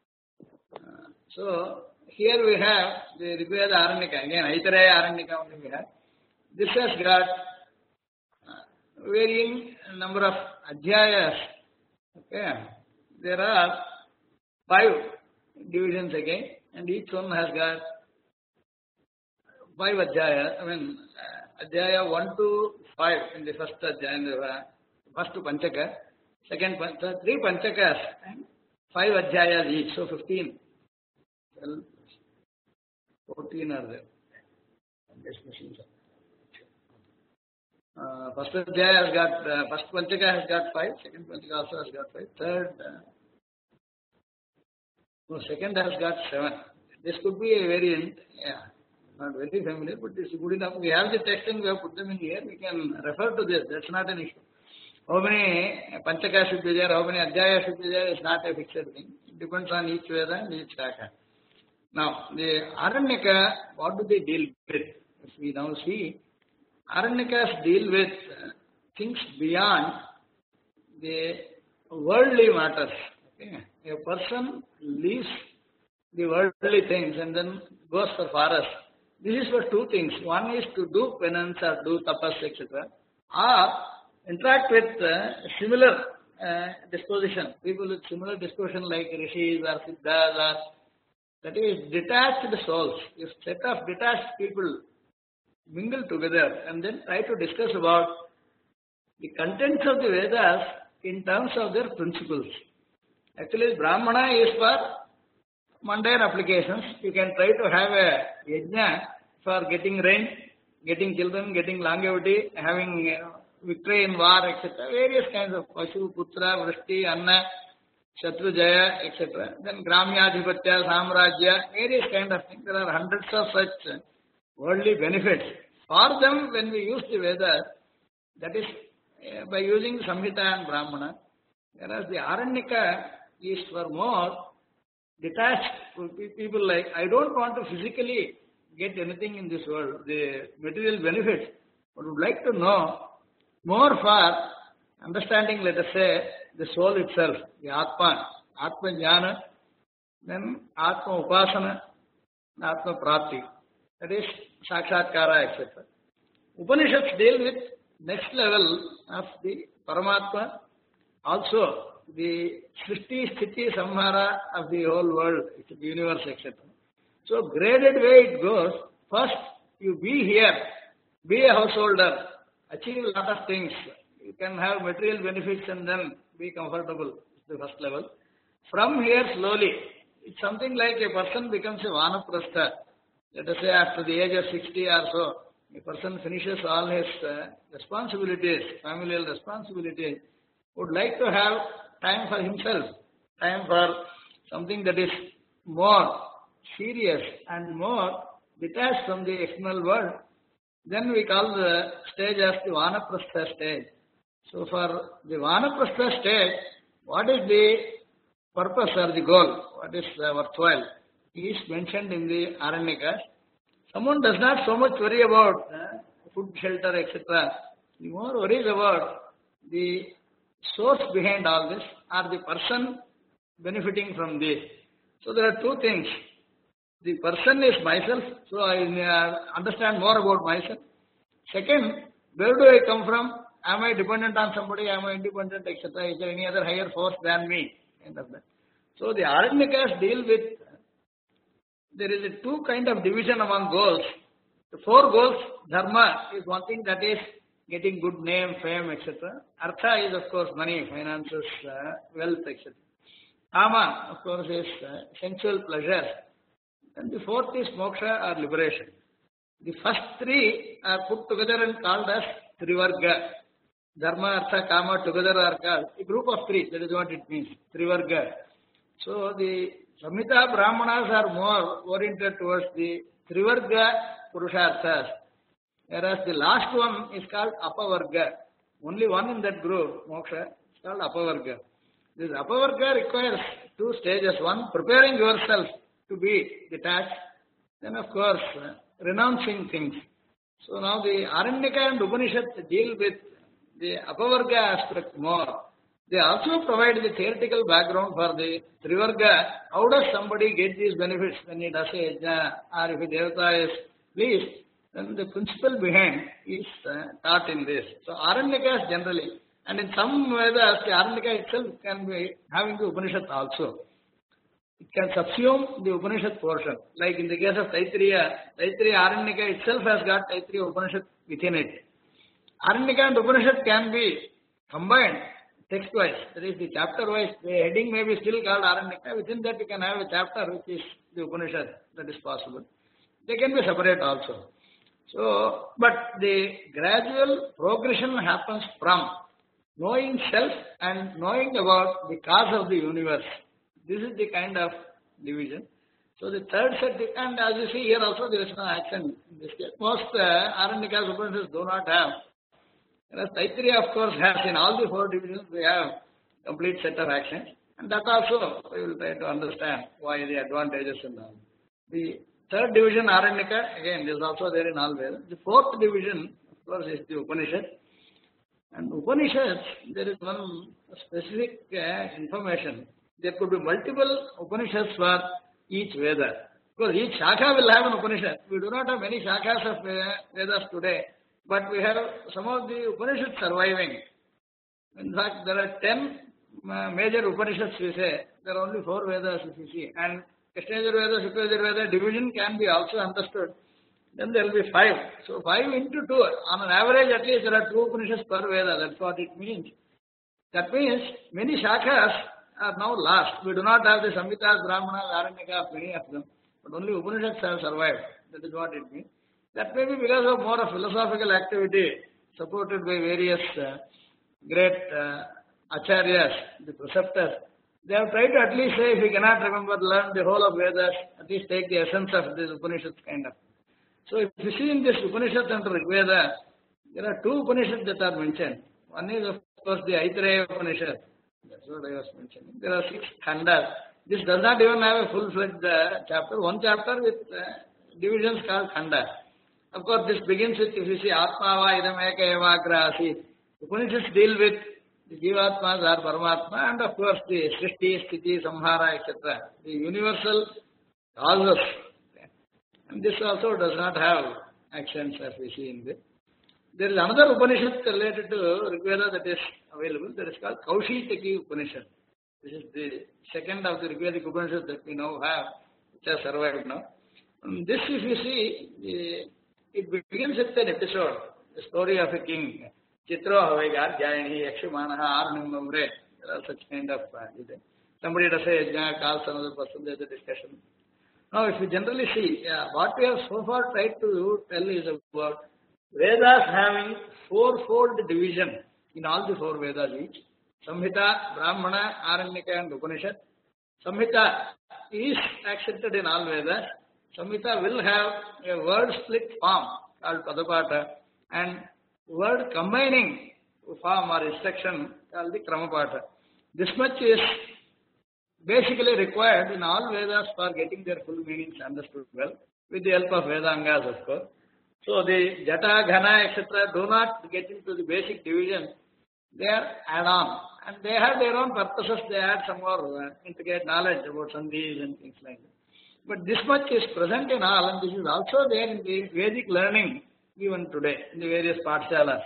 So here we have the Rigveda Aranyaka. Again, Aitareya Aranyaka only we have. This has got varying number of adhyayas. Okay. There are 5 divisions again, and each one has got 5 adhyayas. I mean, adhyaya 1 to 5 in the first adhyaya, in the first Panchaka, second 3 Panchakas, and 5 adhyayas each, so 15. 12, 14 are there. First Adhyaya has got, first Panchaka has got 5, second Panchaka also has got 5, third, second has got 7. This could be a variant, yeah, not very familiar, but it's good enough. We have the text and we have put them in here, we can refer to this, that's not an issue. How many Panchaka should be there, how many Adhyaya should be there is not a fixed thing. It depends on each Veda and each Shaka. Now, the Aranyaka, what do they deal with? If we now see, Aranyakas deal with things beyond the worldly matters. Okay? A person leaves the worldly things and then goes for forest. This is for 2 things. One is to do penance or do tapas, etc. Or interact with similar disposition. People with similar disposition like rishis or siddhas or that is detached souls. If set of detached people mingle together and then try to discuss about the contents of the Vedas in terms of their principles. Actually, Brahmana is for mundane applications. You can try to have a yajna for getting rain, getting children, getting longevity, having victory in war, etc. Various kinds of Pashu, Putra, Vrishti, Anna, Shatrujaya, etc. Then Gramyadhipatya, Samrajya, various kind of things. There are hundreds of such worldly benefits. For them, when we use the Vedas, that is by using Samhita and Brahmana, whereas the Aranyaka is for more detached people like, I don't want to physically get anything in this world, the material benefits, but would like to know more for understanding, let us say, the soul itself, the Atma, Atma Jnana, then Atma Upasana, Atma Prapti. That is Sakshatkara, etc. Upanishads deal with next level of the Paramatma, also the Srishti, Sthiti, Samhara of the whole world, the universe, etc. So graded way it goes, first you be here, be a householder, achieve a lot of things. You can have material benefits and then be comfortable, the first level. From here slowly, it's something like a person becomes a Vanaprastha. Let us say after the age of 60 or so, a person finishes all his responsibilities, familial responsibilities, would like to have time for himself, time for something that is more serious and more detached from the external world. Then we call the stage as the Vanaprastha stage. So for the Vanaprastha stage, what is the purpose or the goal? What is worthwhile? Is mentioned in the Aranyakas. Someone does not so much worry about food, shelter, etc. He more worries about the source behind all this or the person benefiting from this. So there are 2 things. The person is myself, so I understand more about myself. Second, where do I come from? Am I dependent on somebody? Am I independent, etc.? Is there any other higher force than me? Kind of that. So the Aranyakas deal with, there is a 2 kind of division among goals. The 4 goals, dharma is one thing that is getting good name, fame, etc. Artha is of course money, finances, wealth, etc. Kama, of course, is sensual pleasure. And the fourth is moksha or liberation. The first three are put together and called as Trivarga. Dharma, Artha, Kama together are called a group of three. That is what it means, Trivarga. So the Samhita Brahmanas are more oriented towards the Trivarga Purusharthas, whereas the last one is called Apavarga. Only one in that group, Moksha, is called Apavarga. This Apavarga requires two stages. One, preparing yourself to be detached. Then, of course, renouncing things. So now the Aranyaka and Upanishad deal with the Apavarga aspect more. They also provide the theoretical background for the Trivarga. How does somebody get these benefits when he does a yajna or if a devata is pleased? Then the principle behind is taught in this. So Aranyakas generally, and in some Vedas, the Aranyaka itself can be having the Upanishad also. It can subsume the Upanishad portion. Like in the case of Taittiriya, Aranyaka itself has got Taittiriya Upanishad within it. Aranyaka and Upanishad can be combined text-wise. That is, the chapter-wise, the heading may be still called Aranyaka. Within that, you can have a chapter which is the Upanishad. That is possible. They can be separate also. So, but the gradual progression happens from knowing self and knowing about the cause of the universe. This is the kind of division. So the third set, and as you see here also there is no action in this case. Most Aranyakas Upanishads do not have. Whereas Taittiriya of course has, in all the four divisions we have complete set of actions. And that also we will try to understand why the advantages and all. The third division Aranyaka, again this is also there in all Vedas. The fourth division of course is the Upanishad. And Upanishads, there is one specific information. There could be multiple Upanishads for each Veda. Because each Shakha will have an Upanishad. We do not have many Shakhas of Vedas today, but we have some of the Upanishads surviving. In fact, there are 10 major Upanishads we say. There are only 4 Vedas if you see. And Krishna Yajurveda, Shukla Yajurveda division can be also understood. Then there will be 5. So 5 into 2. On an average, at least there are 2 Upanishads per Veda. That's what it means. That means many Shakhas are now lost. We do not have the Samhitas, Brahmanas, Aranyakas, many of them. But only Upanishads have survived. That is what it means. That may be because of more of philosophical activity supported by various great acharyas, the preceptors. They have tried to at least say, if we cannot remember, learn the whole of Vedas, at least take the essence of this Upanishads kind of. So if you see in this Upanishads under Rigveda, there are 2 Upanishads that are mentioned. One is of course the Aitareya Upanishad. That's what I was mentioning. There are 6 khandas. This does not even have a full-fledged chapter. One chapter with divisions called khanda. Of course, this begins with, if you see, Atmava idam eka eva agra asit. Upanishads deal with the Jivatmas or Paramatma, and of course the Srishti, Sthiti, Samhara, etc. The universal causes. And this also does not have actions as we see in this. There is another Upanishad related to Rigveda that is available. That is called Kaushitaki Upanishad. This is the second of the Rigvedic Upanishads that we now have, which has survived now. And this, if you see, it begins with an episode, the story of a king. Chitro Havega, Jayani, Yakshimanaha, Arnimamre. There are such kind of somebody does say, calls another person, there's a discussion. Now, if you generally see, what we have so far tried to tell is about Vedas having 4-fold division in all the 4 Vedas each. Samhita, Brahmana, Aranyaka and Upanishad. Samhita is accepted in all Vedas. Samhita will have a word split form called Padapata and word combining form or instruction called the Kramapata. This much is basically required in all Vedas for getting their full meanings understood well, with the help of Vedangas, of course. So the Jata, Ghana, etc. do not get into the basic division. They are add-on. And they have their own purposes. They add some more intricate knowledge about Sandhis and things like that. But this much is present in all, and this is also there in the Vedic learning even today in the various Pathshalas.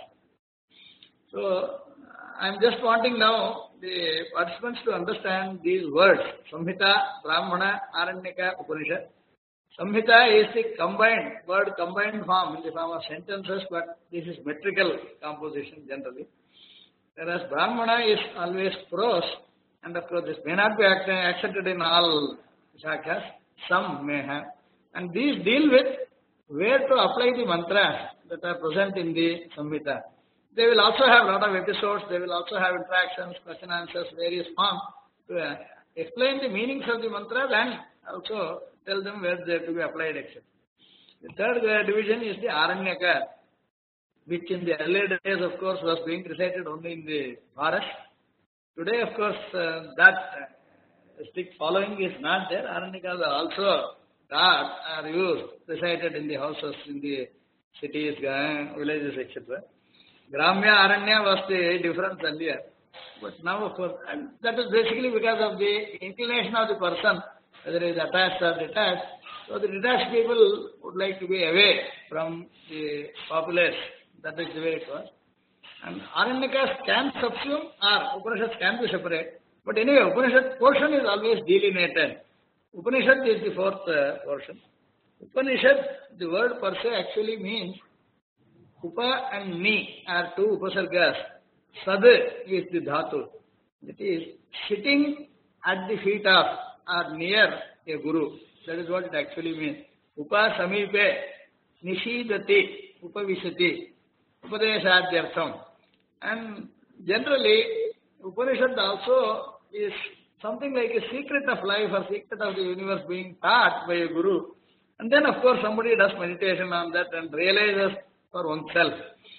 So I am just wanting now the participants to understand these words: Samhita, Brahmana, Aranyaka, Upanishad. Samhita is the combined form in the form of sentences, but this is metrical composition generally. Whereas Brahmana is always prose, and of course this may not be accepted in all shakhas, some may have. And these deal with where to apply the mantras that are present in the Samhita. They will also have a lot of episodes, they will also have interactions, question answers, various forms to explain the meanings of the mantras and also tell them where they are to be applied, etc. The third division is the Aranyaka, which in the earlier days, of course, was being recited only in the forest. Today, of course, that strict following is not there. Aranyakas are also taught, are used, recited in the houses, in the cities, villages, etc. Gramya Aranya was the difference earlier. But now, of course, and that is basically because of the inclination of the person, whether it is attached or detached. So the detached people would like to be away from the populace. That is the way it was. And Aranyakas can subsume or Upanishads can be separate. But anyway, Upanishad portion is always delineated. Upanishad is the fourth portion. Upanishad, the word per se actually means Upa and Ni are two Upasargas. Sad is the dhatu. That is sitting at the feet of or near a guru. That is what it actually means. Upa samipe nishidati upavishati upadeshadyartham. And generally, Upanishad also is something like a secret of life or secret of the universe being taught by a guru. And then, of course, somebody does meditation on that and realizes for oneself.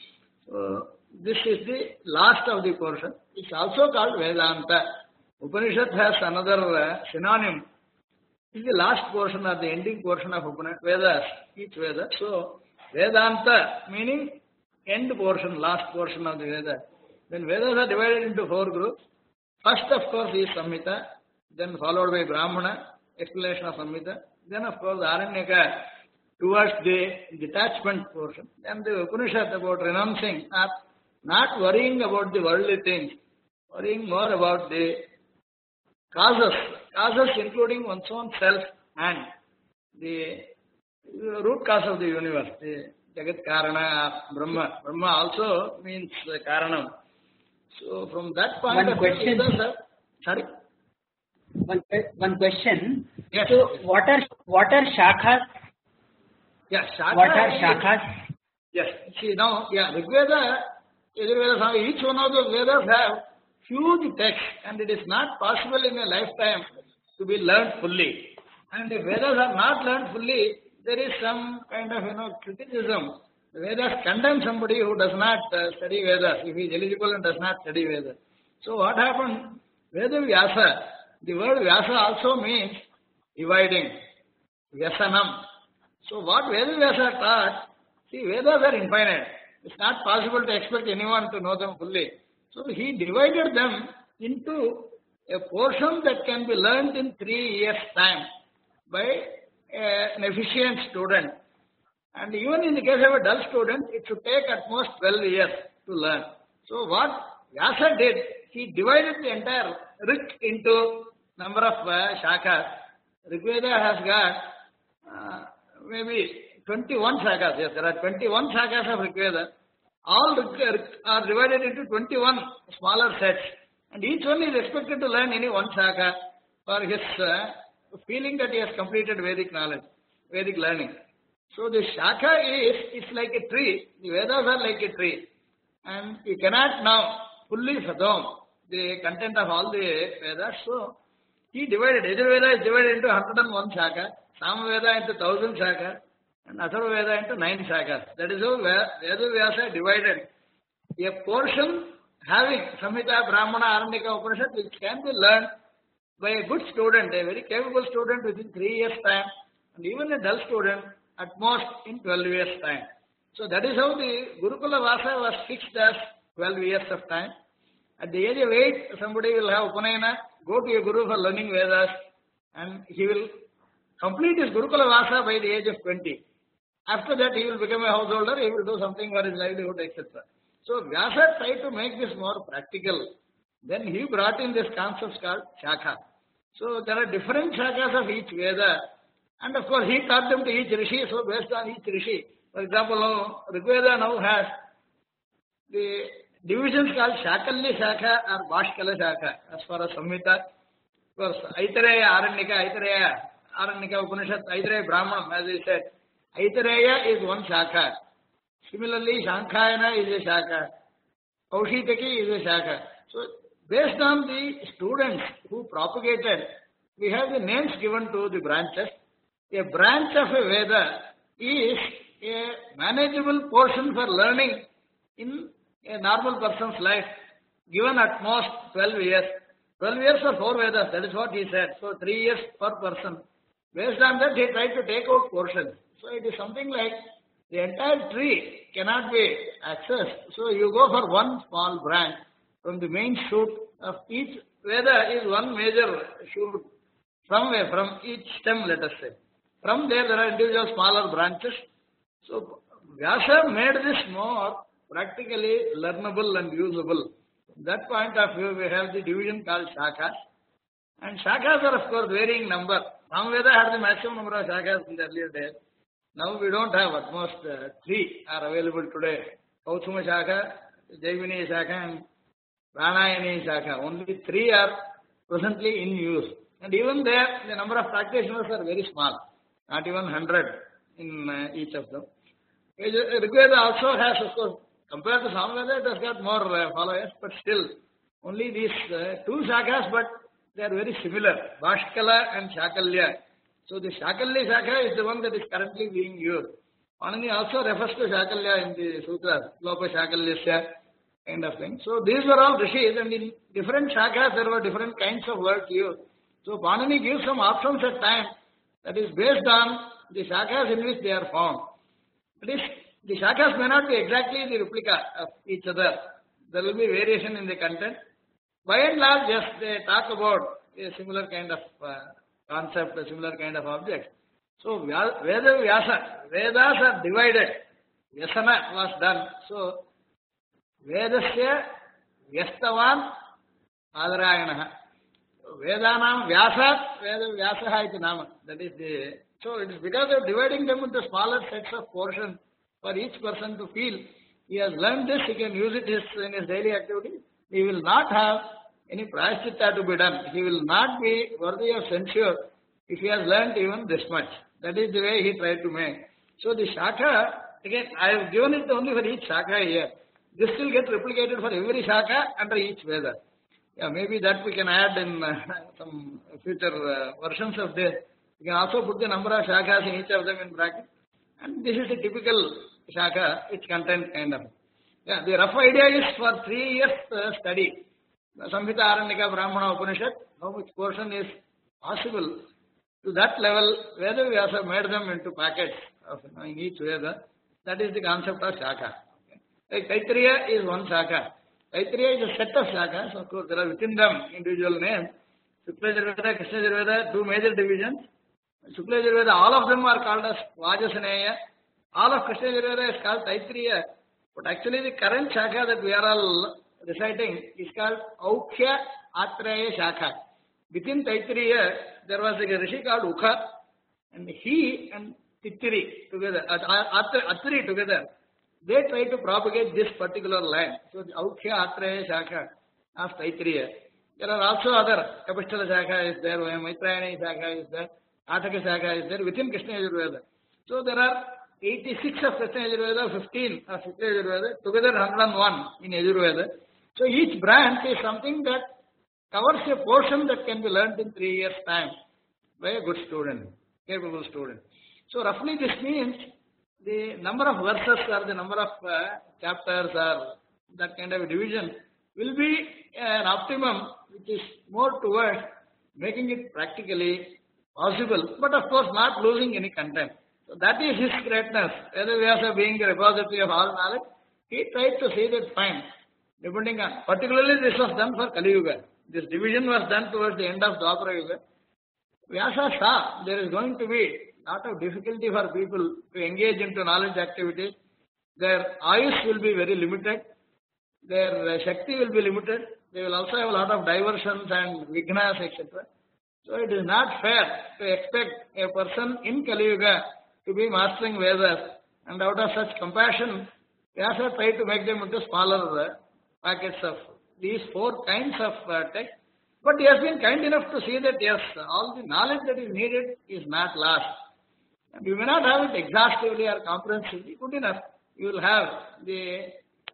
So, this is the last of the portion. It's also called Vedanta. Upanishad has another synonym. It's the last portion or the ending portion of Vedas, each Veda. So, Vedanta meaning end portion, last portion of the Veda. When Vedas are divided into four groups, first of course is Samhita, then followed by Brahmana, explanation of Samhita, then of course Aranyaka towards the detachment portion, then the Upanishad about renouncing or not worrying about the worldly things, worrying more about the causes including one's own self and the root cause of the universe, the Jagat Karana, Brahma. Brahma also means Karanam. So from that point of view, sorry? One question. Yes. So what are shakhas? Yeah, shakha. What are shakhas? Yes. See now, Rigveda, Yajurveda, each one of those Vedas have huge text, and it is not possible in a lifetime to be learned fully. And if Vedas are not learned fully, there is some kind of criticism. The Vedas condemn somebody who does not study Vedas, if he is eligible and does not study Vedas. So what happened? Veda Vyasa, the word Vyasa also means dividing, Vyasanam. So what Veda Vyasa taught, see, Vedas are infinite. It's not possible to expect anyone to know them fully. So he divided them into a portion that can be learned in 3 years' time by an efficient student. And even in the case of a dull student, it should take at most 12 years to learn. So what Vyasa did, he divided the entire Rig into number of shakhas. Rigveda has got maybe 21 shakhas. Yes, there are 21 shakhas of Rigveda. All are divided into 21 smaller sets. And each one is expected to learn any one shakha for his feeling that he has completed Vedic knowledge, Vedic learning. So the shakha it's like a tree. The Vedas are like a tree. And you cannot now fully fathom the content of all the Vedas. So he divided, Yajurveda is divided into 101 shakha, Samaveda into 1000 shakha, and Atharvaveda into 9 shakhas. That is how Veda Vyasa divided a portion having Samhita, Brahmana, Aranyaka, Upanishad, which can be learned by a good student, a very capable student within 3 years' time, and even a dull student at most in 12 years' time. So that is how the Gurukula Vasa was fixed as 12 years of time. At the age of 8, somebody will have Upanayana, go to a Guru for learning Vedas, and he will complete his Gurukula Vasa by the age of 20. After that, he will become a householder, he will do something for his livelihood, etc. So Vyasa tried to make this more practical. Then he brought in this concept called Shakha. So there are different Shakhas of each Veda. And of course, he taught them to each rishi, so based on each rishi. For example, now, Rigveda now has the divisions called Shakalya Shakha or Bhashkala Shakha as far as Samhita. Of course, Aitareya Aranyaka Upanishad, Aitareya Brahmanam, as I said. Aitareya is one Shakha. Similarly, Shankhayana is a Shakha. Kaushitaki is a Shakha. So, based on the students who propagated, we have the names given to the branches. A branch of a Veda is a manageable portion for learning in a normal person's life, given at most 12 years. 12 years for 4 Vedas, that is what he said. So 3 years per person. Based on that, he tried to take out portions. So it is something like the entire tree cannot be accessed. So you go for one small branch from the main shoot of each Veda is one major shoot from each stem, let us say. From there are individual smaller branches. So Vyasa made this more practically learnable and usable. From that point of view, we have the division called Shakhas. And Shakhas are of course varying number. Some Veda had the maximum number of Shakhas in the earlier days. Now we don't have, at most 3 are available today. Kautsuma Shakha, Jaivini Shakha and Pranayani Shakha. Only 3 are presently in use. And even there, the number of practitioners are very small. Not even 100 in each of them. Rigveda also has, of course, compared to Samveda, it has got more followers, but still, only these 2 Shakhas, but they are very similar, Bhashkala and Shakalya. So the Shakalya Shakha is the one that is currently being used. Panini also refers to Shakalya in the Sutras, Lopa Shakalyasya kind of thing. So these were all rishis, and in different Shakhas there were different kinds of words used. So Panini gives some options at times that is based on the Shakhas in which they are found. That is, the Shakhas may not be exactly the replica of each other. There will be variation in the content. By and large, yes, they talk about a similar kind of concept, a similar kind of object. So, Veda Vyasa, Vedas are divided. Vyasana was done. So, Vedasya Vyastavan Adarayanaha. Vedanam Vyasat, Veda Vyasaha iti nama. That is the, so it is because of dividing them into smaller sets of portions for each person to feel he has learned this, he can use it in his daily activity. He will not have any prayaschitta to be done. He will not be worthy of censure if he has learned even this much. That is the way he tried to make. So the Shakha, again, I have given it only for each Shakha here. This will get replicated for every Shakha under each Veda. Yeah, maybe that we can add in some future versions of this. We can also put the number of Shakhas in each of them in bracket. And this is a typical Shakha, its content kind of. Yeah, the rough idea is for 3 years study. Samhita, Aranyaka, Brahmana, Upanishad, how much portion is possible. To that level, Veda Vyasa made them into packets of in each Veda. That is the concept of Shakha. Like Taittiriya is one Shakha. Taittiriya is a set of Shakhas. Of course, there are within them individual names. Shukla Yajurveda, Krishna Yajurveda, 2 major divisions. Shukla Yajurveda, all of them are called as Vajasaneya. All of Krishna Yajurveda is called Taittiriya. But actually the current Shakha that we are all reciting is called Aukhya Atreya Shakha. Within Taittiriya, there was a rishi called Ukha, and he and Tittiri together, Atri together, they try to propagate this particular line. So the Aukhya Atreya Shakha of Taittiriya. There are also other, Kapashthala Shakha is there, Maitrayani Shakha is there, Ataka Shakha is there within Krishna Yajurveda. So there are 86 of Krishna Yajurveda, 15 of Shukla Yajurveda, together 101 in Yajurveda. So each branch is something that covers a portion that can be learned in 3 years' time by a good student, capable student. So roughly this means the number of verses or the number of chapters or that kind of a division will be an optimum which is more towards making it practically possible, but of course not losing any content. So that is his greatness. Veda Vyasa being the repository of all knowledge, he tried to say that fine, depending on, particularly this was done for Kali Yuga. This division was done towards the end of Dwapara Yuga. Vyasa saw there is going to be a lot of difficulty for people to engage into knowledge activities. Their ayush will be very limited. Their Shakti will be limited. They will also have a lot of diversions and vignas, etc. So it is not fair to expect a person in Kali Yuga to be mastering Vedas, and out of such compassion, Vyasa tried to make them into smaller packets of these four kinds of text. But he has been kind enough to see that yes, all the knowledge that is needed is not lost. And you may not have it exhaustively or comprehensively, good enough. You will have the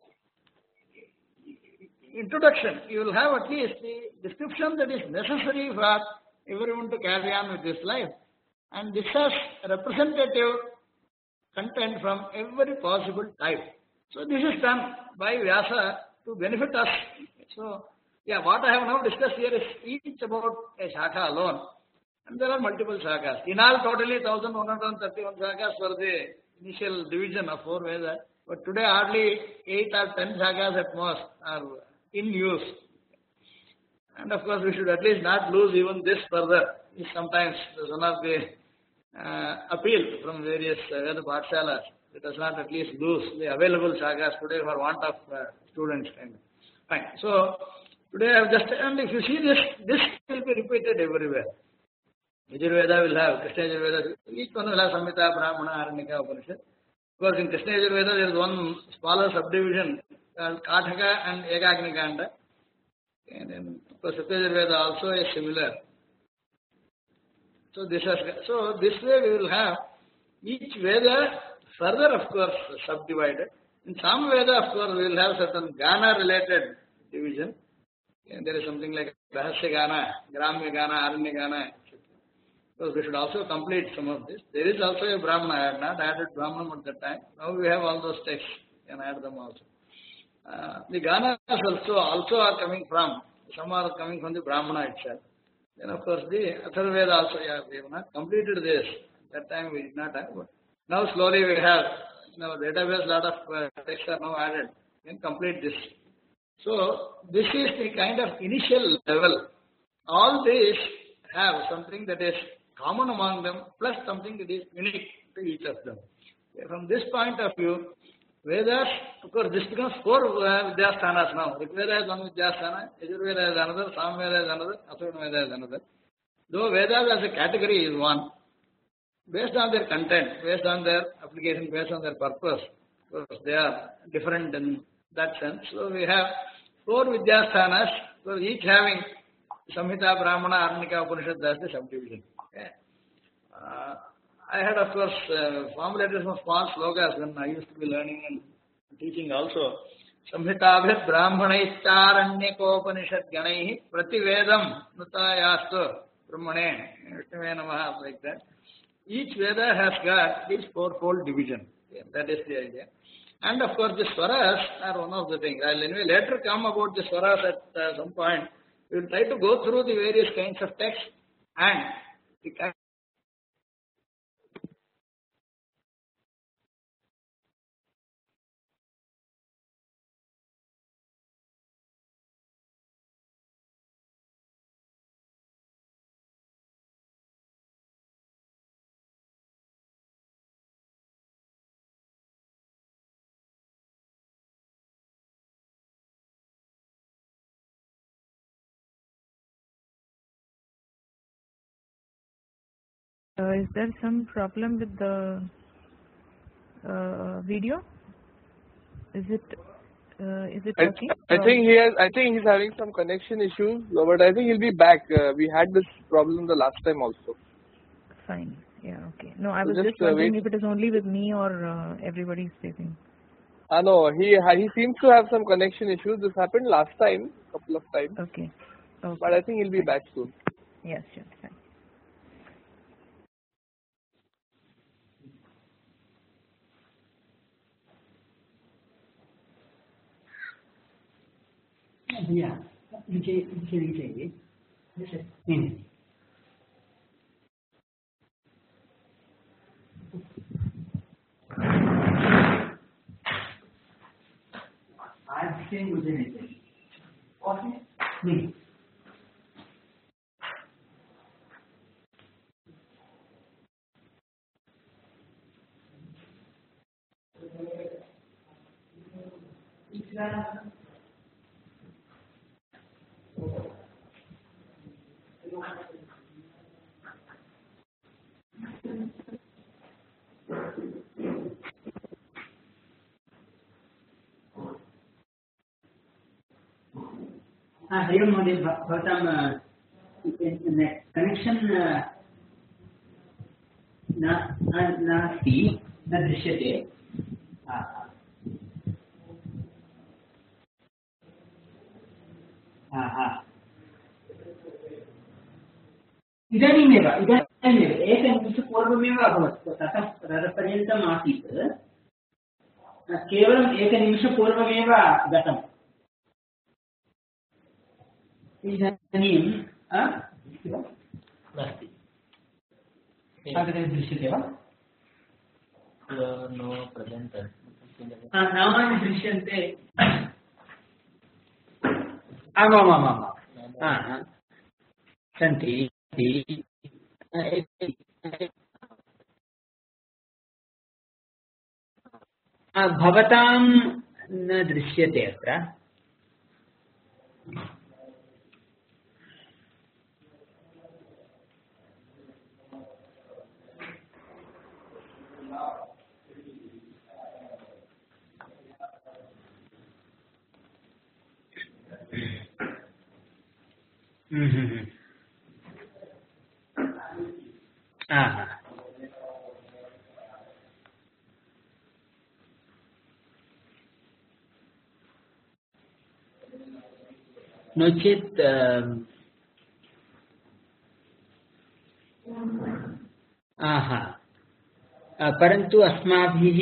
introduction, you will have at least the description that is necessary for everyone to carry on with this life. And this has representative content from every possible type. So this is done by Vyasa to benefit us. So, yeah, what I have now discussed here is each about a shaka alone. And there are multiple shakas. In all, totally 1131 shakas for the initial division of 4 Vedas. But today hardly 8 or 10 shakas at most are in use. And of course, we should at least not lose even this further. Sometimes one of the appeal from various Veda Pathshalas. Let us not at least lose the available shakas today for want of students. Fine. So, today I have just, and if you see this will be repeated everywhere. Yajurveda will have, Krishna Yajurveda, each one will have Samhita, Brahmana, Aranyaka, Upanishad. Of course, in Krishna Yajurveda there is one smaller subdivision called Kathaka and Ekagnikanda. And then, of course, Satya Yajurveda also is similar. So this way we will have each Veda further, of course, subdivided. In some Veda, of course, we will have certain Gana related division. And there is something like Rahasya Gana, Gramya Gana, Aranya Gana, etc. So we should also complete some of this. There is also a Brahmana. I had not added Brahmana at that time. Now we have all those texts. You can add them also. The Ganas also are coming from, some are coming from the Brahmana itself. Then of course the Atharvaveda also, yeah, we have not completed this. That time we did not have. But now slowly we have, in our database, lot of texts are now added. We can complete this. So this is the kind of initial level. All these have something that is common among them, plus something that is unique to each of them. From this point of view, Vedas, of course, this becomes 4 Vidyasthanas now. Rigveda is one Vidyasthana, Yajurveda is another, Samveda is another, Atharvaveda is another. Though Vedas as a category is one, based on their content, based on their application, based on their purpose, of course, they are different in that sense. So we have 4 Vidyasthanas, so each having Samhita, Brahmana, Aranyaka, Upanishad, that's the subdivision. Okay. I had, of course, formulated some small slokas when I used to be learning and teaching also. Samhitabhir Brahmanaischaranyakopaniषad ganaihi prativedam nutayastu brahmane Vishnuve namaha, like that. Each Veda has got this 4-fold division. Yeah, that is the idea. And of course, the swaras are one of the things. I will anyway later come about the swaras at some point. We will try to go through the various kinds of texts and the kind. Is there some problem with the video? Is it working? I think he's having some connection issues, but I think he'll be back. We had this problem the last time also. Fine. Yeah. Okay. No, I was just wondering if it is only with me or everybody is facing. No, he seems to have some connection issues. This happened last time, couple of times. Okay. But I think he'll be back soon. Yes, sure. Fine. Yeah, नीचे चाहिए जैसे आज से मुझे नहीं चाहिए और नहीं हरि ओम् महोदय, भवतां कनेक्षन् नास्ति, न दृश्यते. इदानीमेव एकनिमिषपूर्वमेव अभवत्, ततःपर्यन्तम् आसीत्, केवलम् एकनिमिषपूर्वमेव गतम्. इदानीं अस्ति, दृश्यते वा? नामानि दृश्यन्ते. आमामामाम् सन्ति. भवतां न दृश्यते अत्र. नो चेत् परन्तु अस्माभिः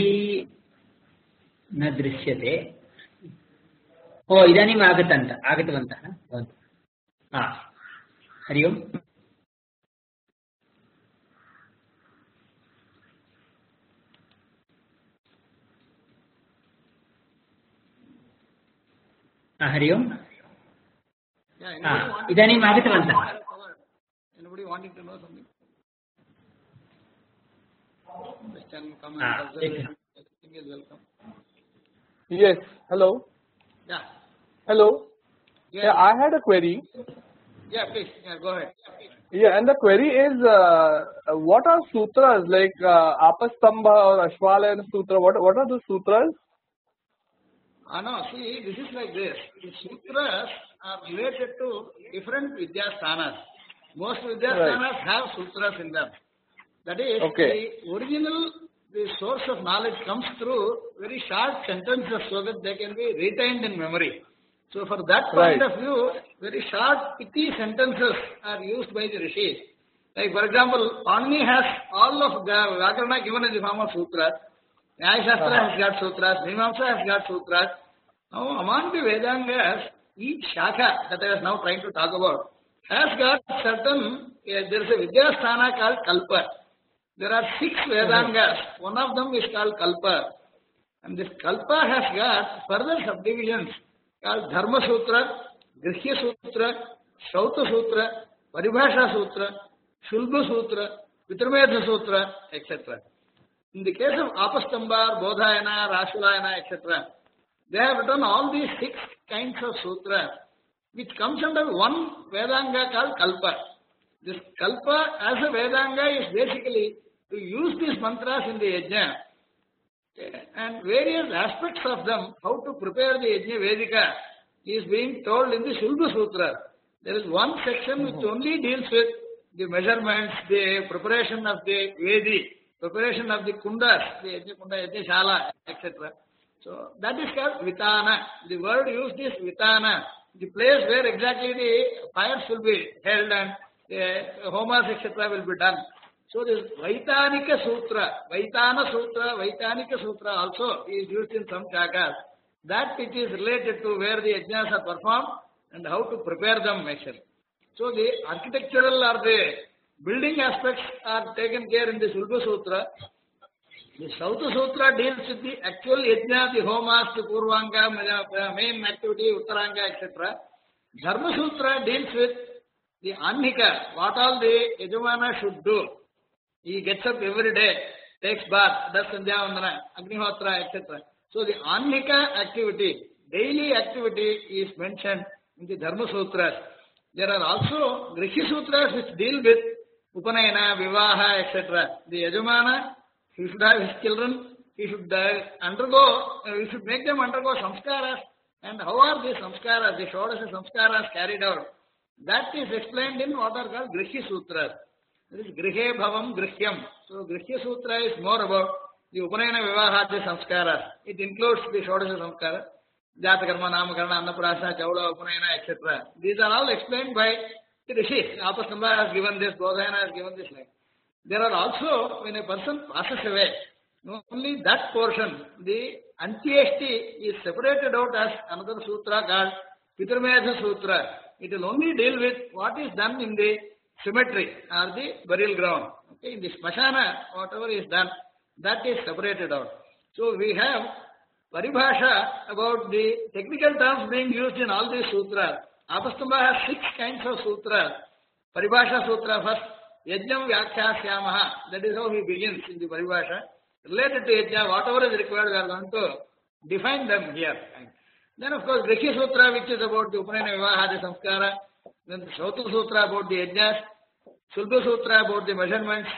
न दृश्यते. ओ, इदानीम् आगतवन्तः. हरि ओम्. हरि ओम्. इदानीम् आगतवन्तः. Anybody wanting to know something? Question, comment, observation, everything is welcome. Yes. Hello. Yeah. Hello. Yeah, I had a query. Yeah, please. Yeah, go ahead. Yeah, and the query is, what are sutras like Apastambha or Ashvalayana Sutra? What are the sutras? No, see, this is like this. The sutras are related to different Vidyasthanas. Most Vidyasthanas have sutras in them. That is, the original, the source of knowledge comes through very short sentences so that they can be retained in memory. So for that point of view, very short, pithy sentences are used by the rishis. Like for example, Panini has all of the Vyakarana given in the form of sutras. Nyaya Shastra has got sutras, Mimamsa has got sutras. Now among the Vedangas, each shakha that I was now trying to talk about has got certain, there is a Vidyasthana called Kalpa. There are 6 Vedangas, one of them is called Kalpa. And this Kalpa has got further subdivisions called Dharma Sutra, Grihya Sutra, Shauta Sutra, Paribhasha Sutra, Shulba Sutra, Vitramadha Sutra, etc. In the case of Apastamba, Bodhayana, Rashulayana, etc., they have written all these 6 kinds of sutras, which comes under one Vedanga called Kalpa. This Kalpa as a Vedanga is basically to use these mantras in the yajna, and various aspects of them, how to prepare the yajna Vedika, is being told in the Shulba Sutra. There is one section which only deals with the measurements, the preparation of the Vedi, preparation of the kundas, the yajna kunda, yajna shala, etc. So that is called Vitana. The word used is Vitana, the place where exactly the fires will be held and the homas, etc. will be done. So this Vaitanika Sutra, Vaitana Sutra, Vaitanika Sutra also is used in some chakas. That it is related to where the yajnas are performed and how to prepare them actually. So the architectural or the building aspects are taken care in the Shulba Sutra. The Shauta Sutra deals with the actual yajna, the homas, the purvanga, main activity, uttaranga, etc. Dharma Sutra deals with the anhika, what all the yajamana should do. He gets up every day, takes bath, does sandhya vandana, agnihotra, etc. So the anhika activity, daily activity is mentioned in the Dharma Sutras. There are also Grihya Sutras which deal with Upanayana, Vivaha, etc. The yajamana, he should have his children, he should undergo, we should make them undergo samskaras And how are these samskaras, the Shodasha samskaras carried out? That is explained in what are called Grihya Sutras. This is Grihe Bhavam Grihyam. So Grihya Sutra is more about the Upanayana Vivahati samskaras. It includes the Shodasha samskaras, Jatakarma, Namakarna, Annaprasna, Chaula, Upanayana, etc. These are all explained by the Rishis. Apastamba has given this, Bodhayana has given this. There are also, when a person passes away, only that portion, the Antyeshti is separated out as another sutra called Pitarmedha Sutra. It will only deal with what is done in the cemetery or the burial ground. Okay, in the Smashana, whatever is done, that is separated out. So we have Paribhasha about the technical terms being used in all these sutras. Apastamba has 6 kinds of sutras. Paribhasha Sutra first, Yajnam Vyakhyāsyāmaha, that is how he begins in the Paribhasha. Related to Yajna, whatever is required, we are going to define them here. Then of course, Grihya Sutra, which is about the Upanayana Vivahadi Samskara. Then the Shrauta Sutra about the Yajnas. Sulba Sutra about the measurements,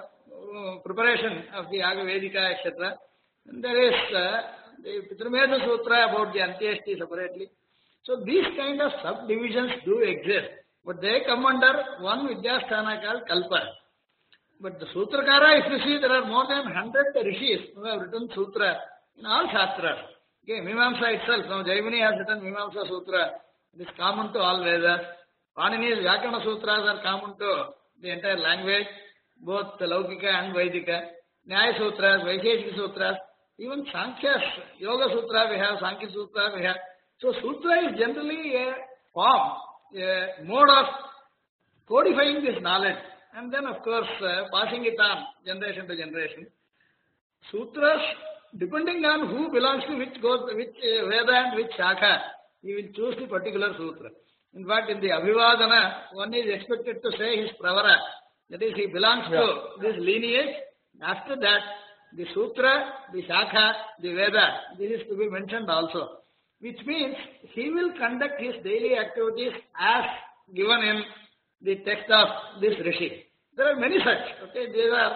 preparation of the Yaga Vedika, etc. And there is the Pitarmedha Sutra about the Antyeshti separately. So these kind of subdivisions do exist. But they come under one Vidyasthana called Kalpa. But the Sutrakara, if you see, there are more than 100 rishis who have written Sutra in all Shastras. Okay, Mimamsa itself, now Jaimini has written Mimamsa Sutra. It is common to all Vedas. Panini's Vyakarana Sutras are common to the entire language, both Laukika and Vaidika. Nyaya Sutras, Vaisheshika Sutras, even Sankhya's Yoga Sutra we have, Sankhya Sutra we have. So Sutra is generally a form, a mode of codifying this knowledge. And then, of course, passing it on generation to generation. Sutras, depending on who belongs to which Veda and which Shakha, he will choose the particular Sutra. In fact, in the Abhivadana, one is expected to say his Pravara. That is, he belongs to this lineage. After that, the Sutra, the Shakha, the Veda, this is to be mentioned also. Which means, he will conduct his daily activities as given in the text of this Rishi. There are many such. Okay,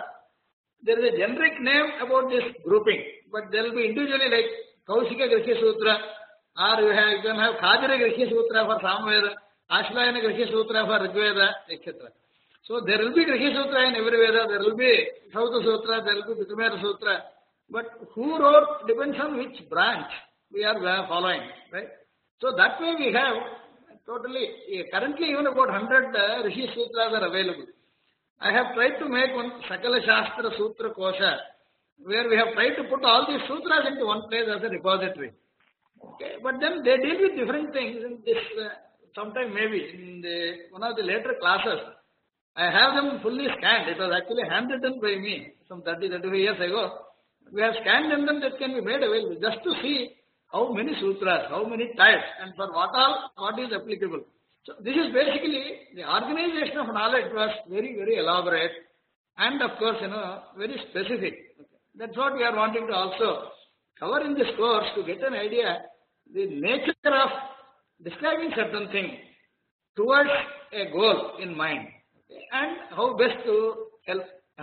there is a generic name about this grouping, but there will be individually like Kaushika Grihya Sutra, or you can have Khajara Grihya Sutra for Samveda, Ashlayana Grihya Sutra for Rigveda, etc. So there will be Grihya Sutra in every Veda, there will be Shrauta Sutra, there will be Pitarmedha Sutra, but who wrote depends on which branch we are following, right? So that way we have totally, currently even about 100 Rishi Sutras are available. I have tried to make one Sakala Shastra Sutra Kosha, where we have tried to put all these sutras into one place as a repository. Okay, but then they deal with different things in this, sometime maybe in one of the later classes. I have them fully scanned. It was actually handwritten by me some 35 years ago. We have scanned them, that can be made available just to see how many sutras, how many types, and for what is applicable. So this is basically the organization of knowledge was very, very elaborate and of course, very specific. That's what we are wanting to also cover in this course to get an idea the nature of describing certain things towards a goal in mind, and how best to help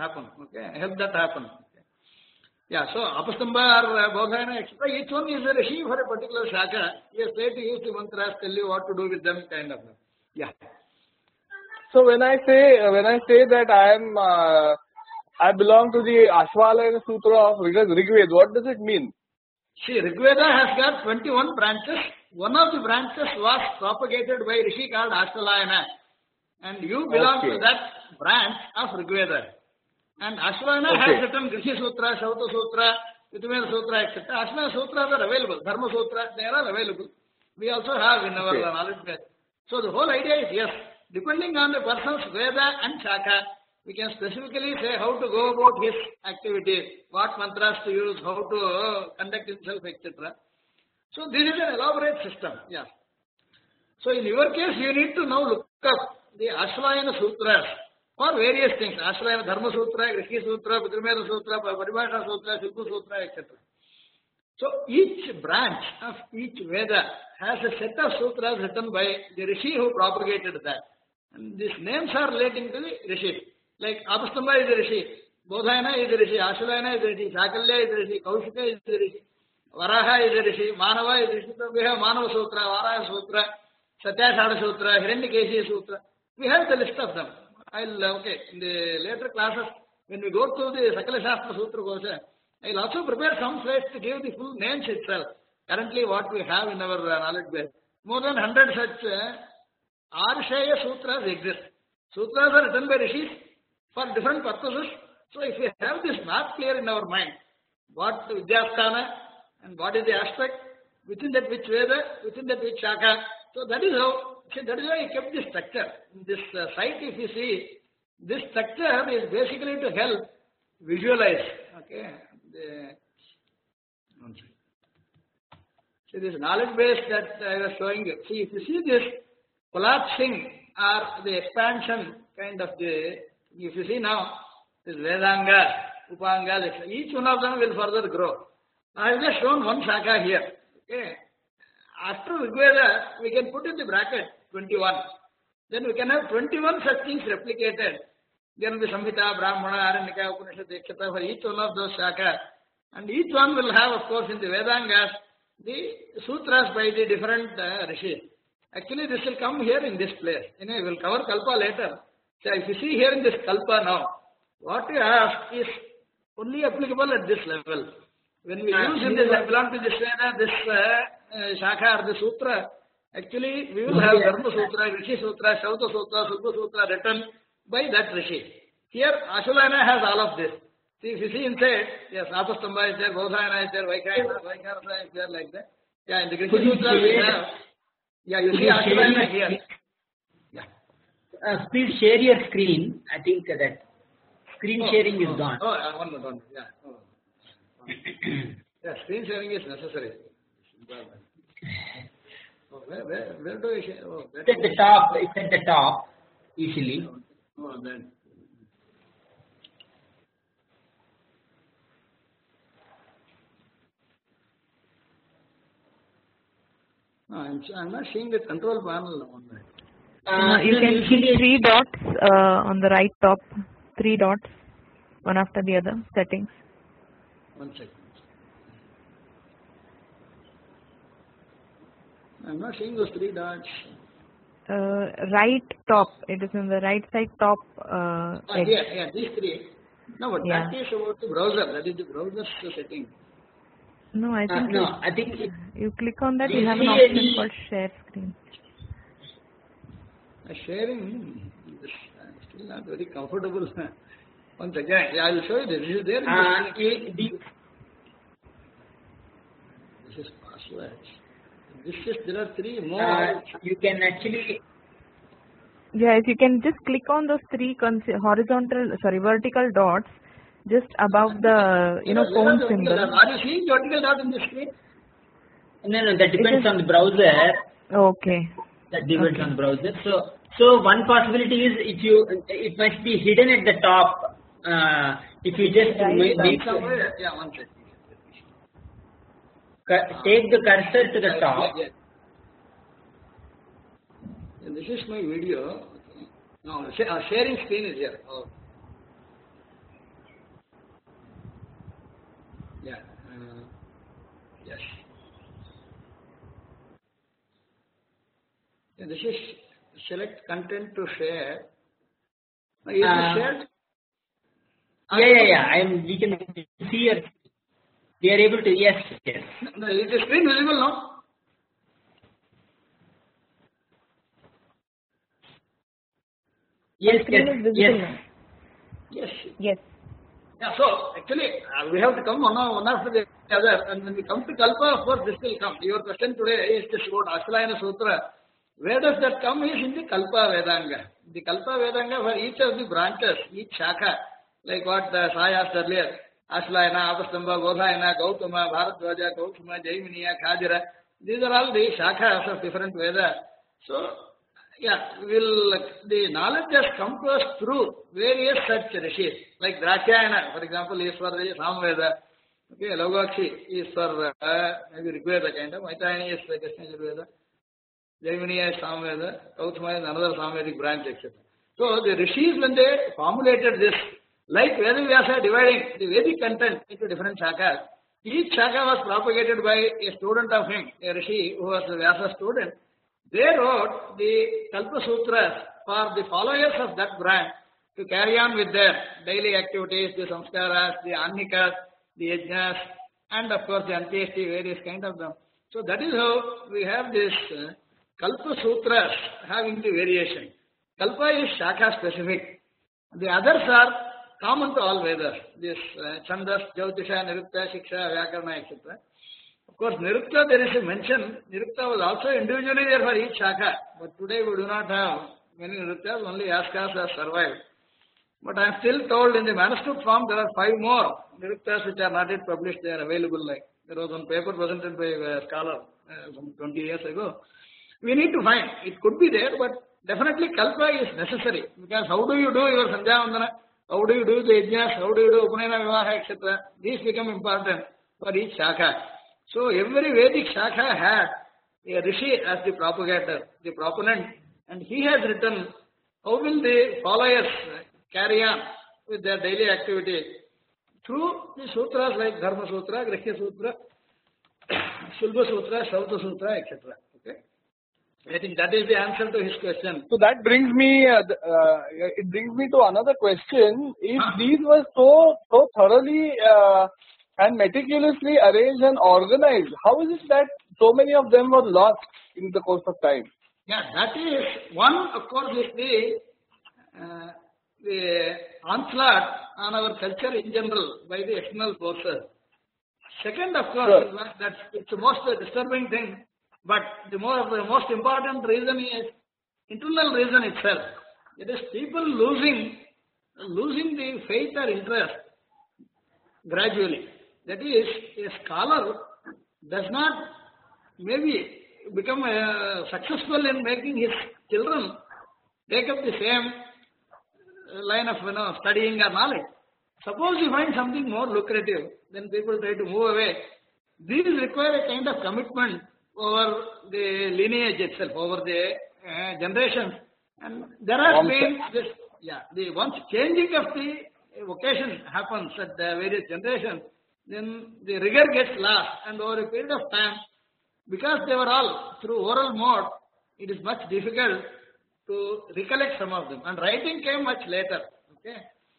that happen. Yeah, so Apastamba or Bodhayana, etc. Each one is a Rishi for a particular Shaka. He has tried to use the mantras, tell you what to do with them, kind of. Yeah. So when I say that I belong to the Ashvalayana Sutra of Rigveda, what does it mean? See, Rigveda has got 21 branches. One of the branches was propagated by Rishi called Ashvalayana, and you belong to that branch of Rigveda. And Ashvalayana has written Grihya Sutra, Shrauta Sutra, Pitarmedha Sutra, etc. Ashvalayana Sutras are available. Dharma Sutra, they are available. We also have in our knowledge base. So the whole idea is, yes, depending on the person's Veda and Shaka, we can specifically say how to go about his activities, what mantras to use, how to conduct himself, etc. So this is an elaborate system. Yeah. So in your case, you need to now look up the Ashvalayana Sutras for various things. Ashvalayana Dharma Sutra, Grihya Sutra, Pitarmedha Sutra, Paribhasha Sutra, Shilpa Sutra, etc. So each branch of each Veda has a set of sutras written by the Rishi who propagated that. And these names are relating to the Rishi. Like Apastamba is the Rishi, Bodhayana is the Rishi, Ashvalayana is the Rishi, Shakalya is the Rishi, Kaushika is the Rishi. Varaha is a rishi, Manava is a rishi. So we have Manava Sutra, Varaha Sutra, Satyashada Sutra, Hiranyakeshiya Sutra. We have the list of them. Okay, in the later classes, when we go to the Sakala Shastra Sutra Kosha, I'll also prepare some slides to give the full names itself. Currently what we have in our knowledge base. More than 100 such Arshaya Sutras exist. Sutras are written by rishis for different purposes. So if we have this map clear in our mind, what Vidyasthana and what is the aspect, within that which Veda, within that which Shaka. So that is how, that is why I kept this structure. In this site, if you see, this structure is basically to help visualize. Okay. See this knowledge base that I was showing you. See, if you see this collapsing or the expansion kind of the, if you see now, this Vedanga, Upanga, each one of them will further grow. I have just shown one shaka here. Okay. After Rigveda, we can put in the bracket 21. Then we can have 21 such things replicated. There will be Samhita, Brahmana, Aranyaka, Upanishad, etc. for each one of those shakas. And each one will have, of course, in the Vedangas, the sutras by the different rishis. Actually, this will come here in this place. You know, we will cover Kalpa later. So, if you see here in this Kalpa now, what you ask is only applicable at this level. When we use in this, I belong to this Veda, this Shaka or the Sutra, actually we will have Dharma Sutra, Rishi Sutra, Shauta Sutra, Subha Sutra written by that Rishi. Here, Ashwayana has all of this. See, if you see inside, yes, Apastamba is there, Bodhayana is there, Vaikhayana is there, like that. Yeah, in the Rishi Sutra we have, yeah, you see Ashwayana here. Yeah. Please share your screen. I think that screen sharing is gone. One, yeah. Yeah, screen sharing is necessary. Where do I share? It's at the top. It's at the top, usually. Then. No, I'm not seeing the control panel. You can see 3 dots on the right top. 3 dots, one after the other, settings. 1 second. I'm not seeing those 3 dots. Right top. It is in the right side top. Yeah, these 3. No, but that is about the browser. That is the browser setting. No, I think I think you click on that. You have an option called share screen. Sharing is still not very comfortable. Once again, I will show you this. This is there. This is passwords. This is, there are 3 more. You can actually. Yes, you can just click on those 3 vertical dots just above the phone symbol. Are you seeing the vertical dot in the screen? No, that depends on the browser. Okay. That depends on the browser. So one possibility is it must be hidden at the top. If you just take the cursor to the top. This is my video. No, sharing screen is here. Oh. Yeah. Yes. Yeah, this is select content to share. Is it shared? Yeah. We can see your. We are able to. Yes. No, is the screen visible now? Yes. Yes. Yeah, so actually we have to come one after the other, and when we come to Kalpa, of course this will come. Your question today is just about Ashwayana Sutra. Where does that come? Is in the Kalpa Vedanga. The Kalpa Vedanga for each of the branches, each shaka, like what Sai asked earlier, Ashwayana, Apastamba, Bodhayana, Gautama, Bharadwaja, Gautama, Jaiminiya, Khajara. These are all the shakas of different Vedas. So, the knowledge has come to us through various such rishis. Like Drakshayana, for example, is for the Samveda. Okay, Logakshi is for maybe Rigveda kind of. Maitayani is for Krishna Yajurveda. Jaiminiya is Samveda. Gautama is another Samvedic branch, etc. So the rishis, when they formulated this, like Vedavyasa dividing the Vedic content into different shakas, each shaka was propagated by a student of him, a rishi who was a Vyasa student. They wrote the Kalpa Sutras for the followers of that branch to carry on with their daily activities, the samskaras, the annikas, the yajnas, and of course the antyeshti, various kind of them. So that is how we have this Kalpa Sutras having the variation. Kalpa is Shaka specific. The others are common to all Vedas. This Chandas, Jyotisha, Nirukta, Shiksha, Vyakarana, etc. Of course, Nirukta, there is a mention. Nirukta was also individually there for each Shaka. But today we do not have many Niruktas, only Yaskas have survived. But I am still told in the manuscript form there are 5 more Niruktas which are not yet published. They are available. Like there was one paper presented by a scholar some 20 years ago. We need to find. It could be there, but definitely Kalpa is necessary. Because how do you do your Sandhyavandana? How do you do the Yajnas? How do you do Upanayana Vivaha, etc.? These become important for each Shaka. So every Vedic Shaka had a Rishi as the propagator, the proponent, and he has written how will the followers carry on with their daily activity through the sutras like Dharma Sutra, Grihya Sutra, Shulba Sutra, Sauta Sutra, etc. Okay? I think that is the answer to his question. So that brings me, it brings me to another question. If these were so thoroughly and meticulously arranged and organized, how is it that so many of them were lost in the course of time? Yeah, that is one, of course, is the onslaught on our culture in general by the external forces. Second, of course, is that it's the most disturbing thing. But the most important reason is internal reason itself. It is people losing the faith or interest gradually. That is, a scholar does not maybe become successful in making his children take up the same line of studying or knowledge. Suppose you find something more lucrative, then people try to move away. These require a kind of commitment over the lineage itself, over the generations. And there has been this, the once changing of the vocation happens at the various generations, then the rigor gets lost, and over a period of time, because they were all through oral mode, it is much difficult to recollect some of them. And writing came much later. Okay.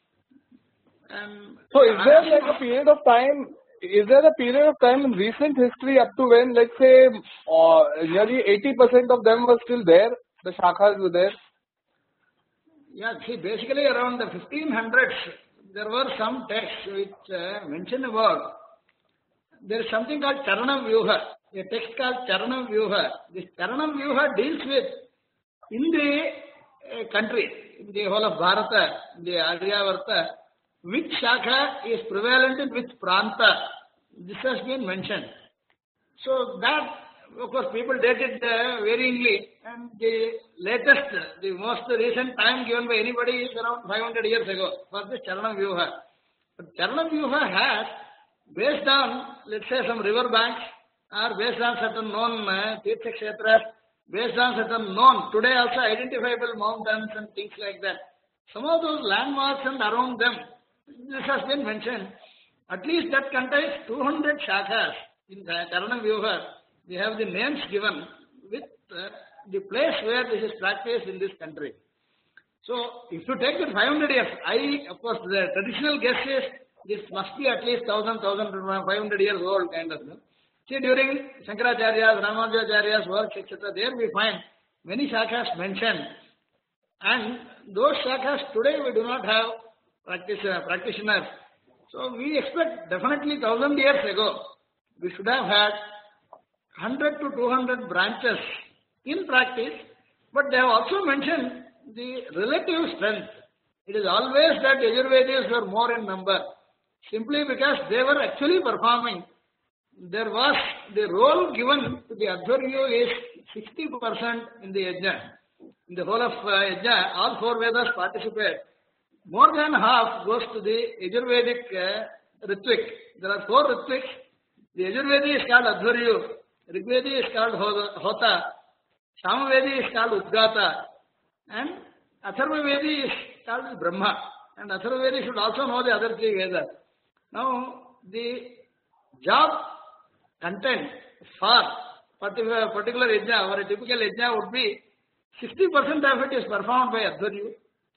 And so is there like a period of time? Is there a period of time in recent history up to when, let's say, nearly 80% of them were still there? The shakhas were there? Yeah, see, basically around the 1500s, there were some texts which mention about, there is something called Charanam Vyuha, a text called Charanam Vyuha. This Charanam Vyuha deals with, in the country, in the whole of Bharata, in the Aryavarta, which shakha is prevalent in which pranta. This has been mentioned. So that, of course, people date it varyingly, and the latest, the most recent time given by anybody is around 500 years ago for the Charanam Vyuha. But Charanam Vyuha has, based on, let's say, some river banks, or based on certain known Tirtha Kshetras, based on certain known, today also identifiable mountains and things like that. Some of those landmarks and around them, this has been mentioned. At least that contains 200 shakhas in the Charanam Vyuha. We have the names given with the place where this is practiced in this country. So, if you take the 500 years, of course, the traditional guess is this must be at least 1,500 years old kind of thing. See, during Shankaracharya's, Ramanujacharya's works, etc., there we find many shakhas mentioned. And those shakhas today we do not have practitioners. So we expect definitely 1,000 years ago, we should have had 100 to 200 branches in practice, but they have also mentioned the relative strength. It is always that Yajurvedis were more in number, simply because they were actually performing. There was the role given to the Adharyu is 60% in the Yajna. In the whole of Yajna, all 4 Vedas participate. More than half goes to the Yajurvedic Ritvik. There are 4 Ritviks. The Yajurvedi is called Adharyu, Rigvedi is called Hota, Samavedi is called Udgata, and Atharvavedi is called Brahma. And Atharvavedi should also know the other 3 Vedas. Now, the job content for particular yajna or a typical yajna would be 60% of it is performed by Adharyu,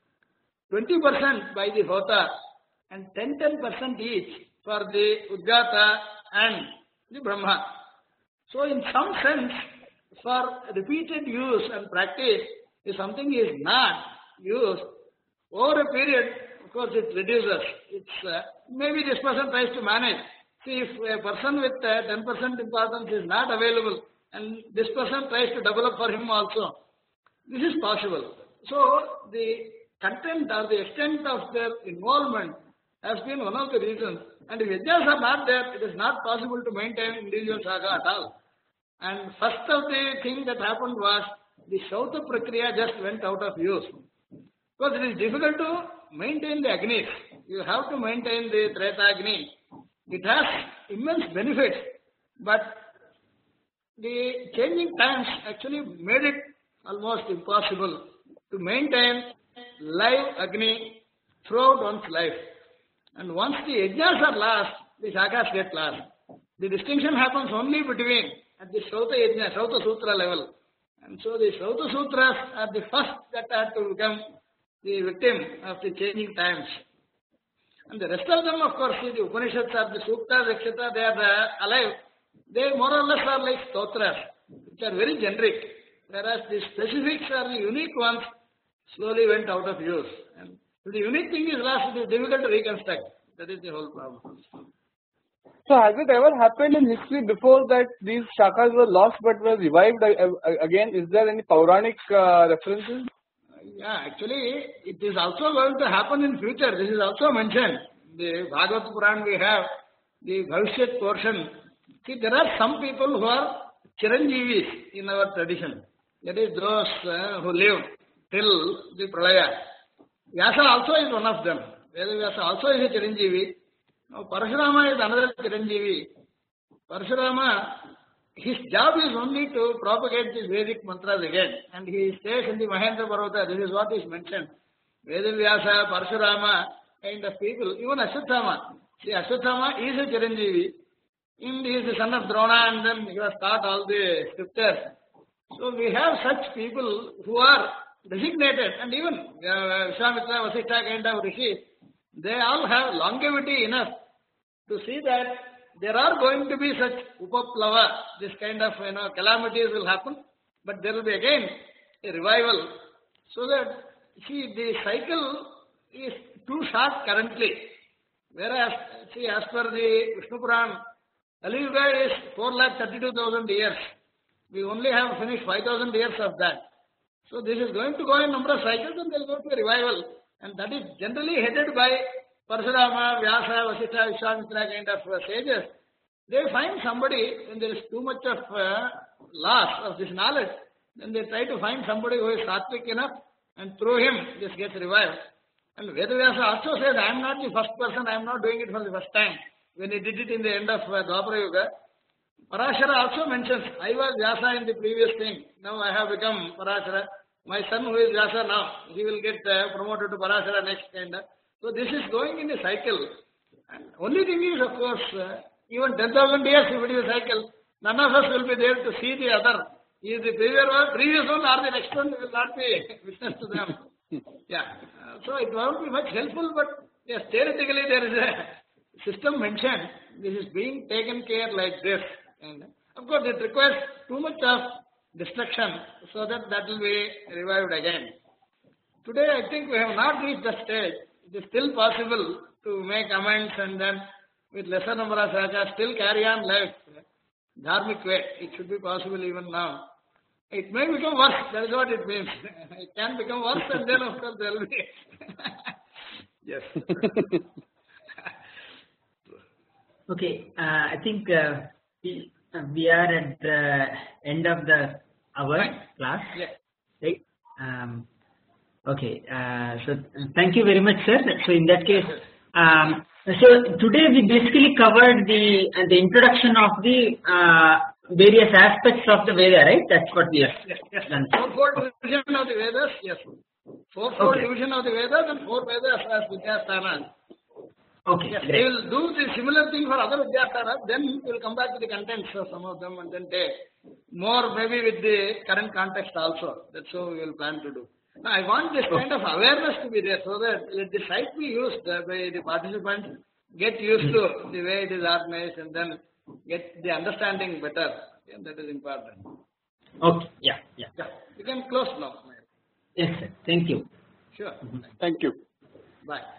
20% by the Hota, and 10% each for the Udgata and the Brahma. So in some sense, for repeated use and practice, if something is not used, over a period, of course it reduces. It's maybe this person tries to manage. See, if a person with 10% importance is not available and this person tries to develop for him also, this is possible. So the content or the extent of their involvement has been one of the reasons. And if yajnas are not there, it is not possible to maintain individual saga at all. And first of the thing that happened was the Shauta Prakriya just went out of use. Because it is difficult to maintain the Agnis. You have to maintain the Treta Agni. It has immense benefits, but the changing times actually made it almost impossible to maintain live Agni throughout one's life. And once the yajnas are lost, the shakas get lost. The distinction happens only between at the Shauta Yajna, Shauta Sutra level. And so the Shauta Sutras are the first that are to become the victim of the changing times. And the rest of them, of course, the Upanishads or the Suktas, etc., they are alive. They more or less are like stotras, which are very generic. Whereas the specifics or the unique ones slowly went out of use. And if the unique thing is lost, it is difficult to reconstruct. That is the whole problem. So has it ever happened in history before that these shakas were lost but were revived again? Is there any Puranic references? Yeah, actually, it is also going to happen in future. This is also mentioned. The Bhagavad Puran we have, the Bhavishyat portion. See, there are some people who are Chiranjeevis in our tradition. That is those who live till the Pralaya. Vyasa also is one of them. Veda Vyasa also is a Chiranjeevi. Now, Parashurama is another Chiranjeevi. Parashurama, his job is only to propagate these Vedic mantras again. And he stays in the Mahendra Parvata. This is what is mentioned. Veda Vyasa, Parashurama, kind of people. Even Ashwatthama. See, Ashwatthama is a Chiranjeevi. He is the son of Drona and then he has taught all the scriptures. So we have such people who are designated, and even Vishwamitra, Vasishtha kind of Rishi, they all have longevity enough to see that there are going to be such upaplava, this kind of calamities will happen, but there will be again a revival. So that, see, the cycle is too short currently. Whereas, see, as per the Vishnu Puran, Kali Yuga is 4,32,000 years. We only have finished 5,000 years of that. So this is going to go in number of cycles and there is going to be a revival. And that is generally headed by Parashurama, Vyasa, Vasishtha, Vishwamitra kind of sages. They find somebody when there is too much of loss of this knowledge, then they try to find somebody who is sattvic enough, and through him this gets revived. And Vedavyasa also says, I am not the first person, I am not doing it for the first time. When he did it in the end of Dwapara Yuga, Parashara also mentions, I was Vyasa in the previous thing, now I have become Parashara. My son who is Vyasa now, he will get promoted to Parashara next kind of. So this is going in a cycle. And only thing is, of course, even 10,000 years if it is a cycle, none of us will be there to see the other. Is the previous one or the next one will not be witness to them. Yeah. So it won't be much helpful, but yes, theoretically there is a system mentioned. This is being taken care like this. And of course it requires too much of destruction so that will be revived again. Today I think we have not reached that stage. It is still possible to make amends and then with lesser number of shakas still carry on life. Dharmic way. It should be possible even now. It may become worse. That is what it means. It can become worse and then of course there will be. Yes. Okay. I think we are at the end of the hour class. Yeah. Right? Okay. So thank you very much, sir. So in that case, so today we basically covered the introduction of the various aspects of the Veda, right? That's what we have done. Fourfold division of the Vedas, yes. Fourfold division of the Vedas and 4 Vedas as Vidyasthanas. Okay, Yes, we great. will do the similar thing for other Vidyatharas, then we will come back to the contents of some of them and then take more maybe with the current context also. That's how we will plan to do. Now, I want this kind of awareness to be there so that let the site be used by the participants, get used to the way it is organized and then get the understanding better. Yeah, that is important. Okay, yeah. Yeah, you can close now. Yes, sir. Thank you. Sure. Thank you. Bye.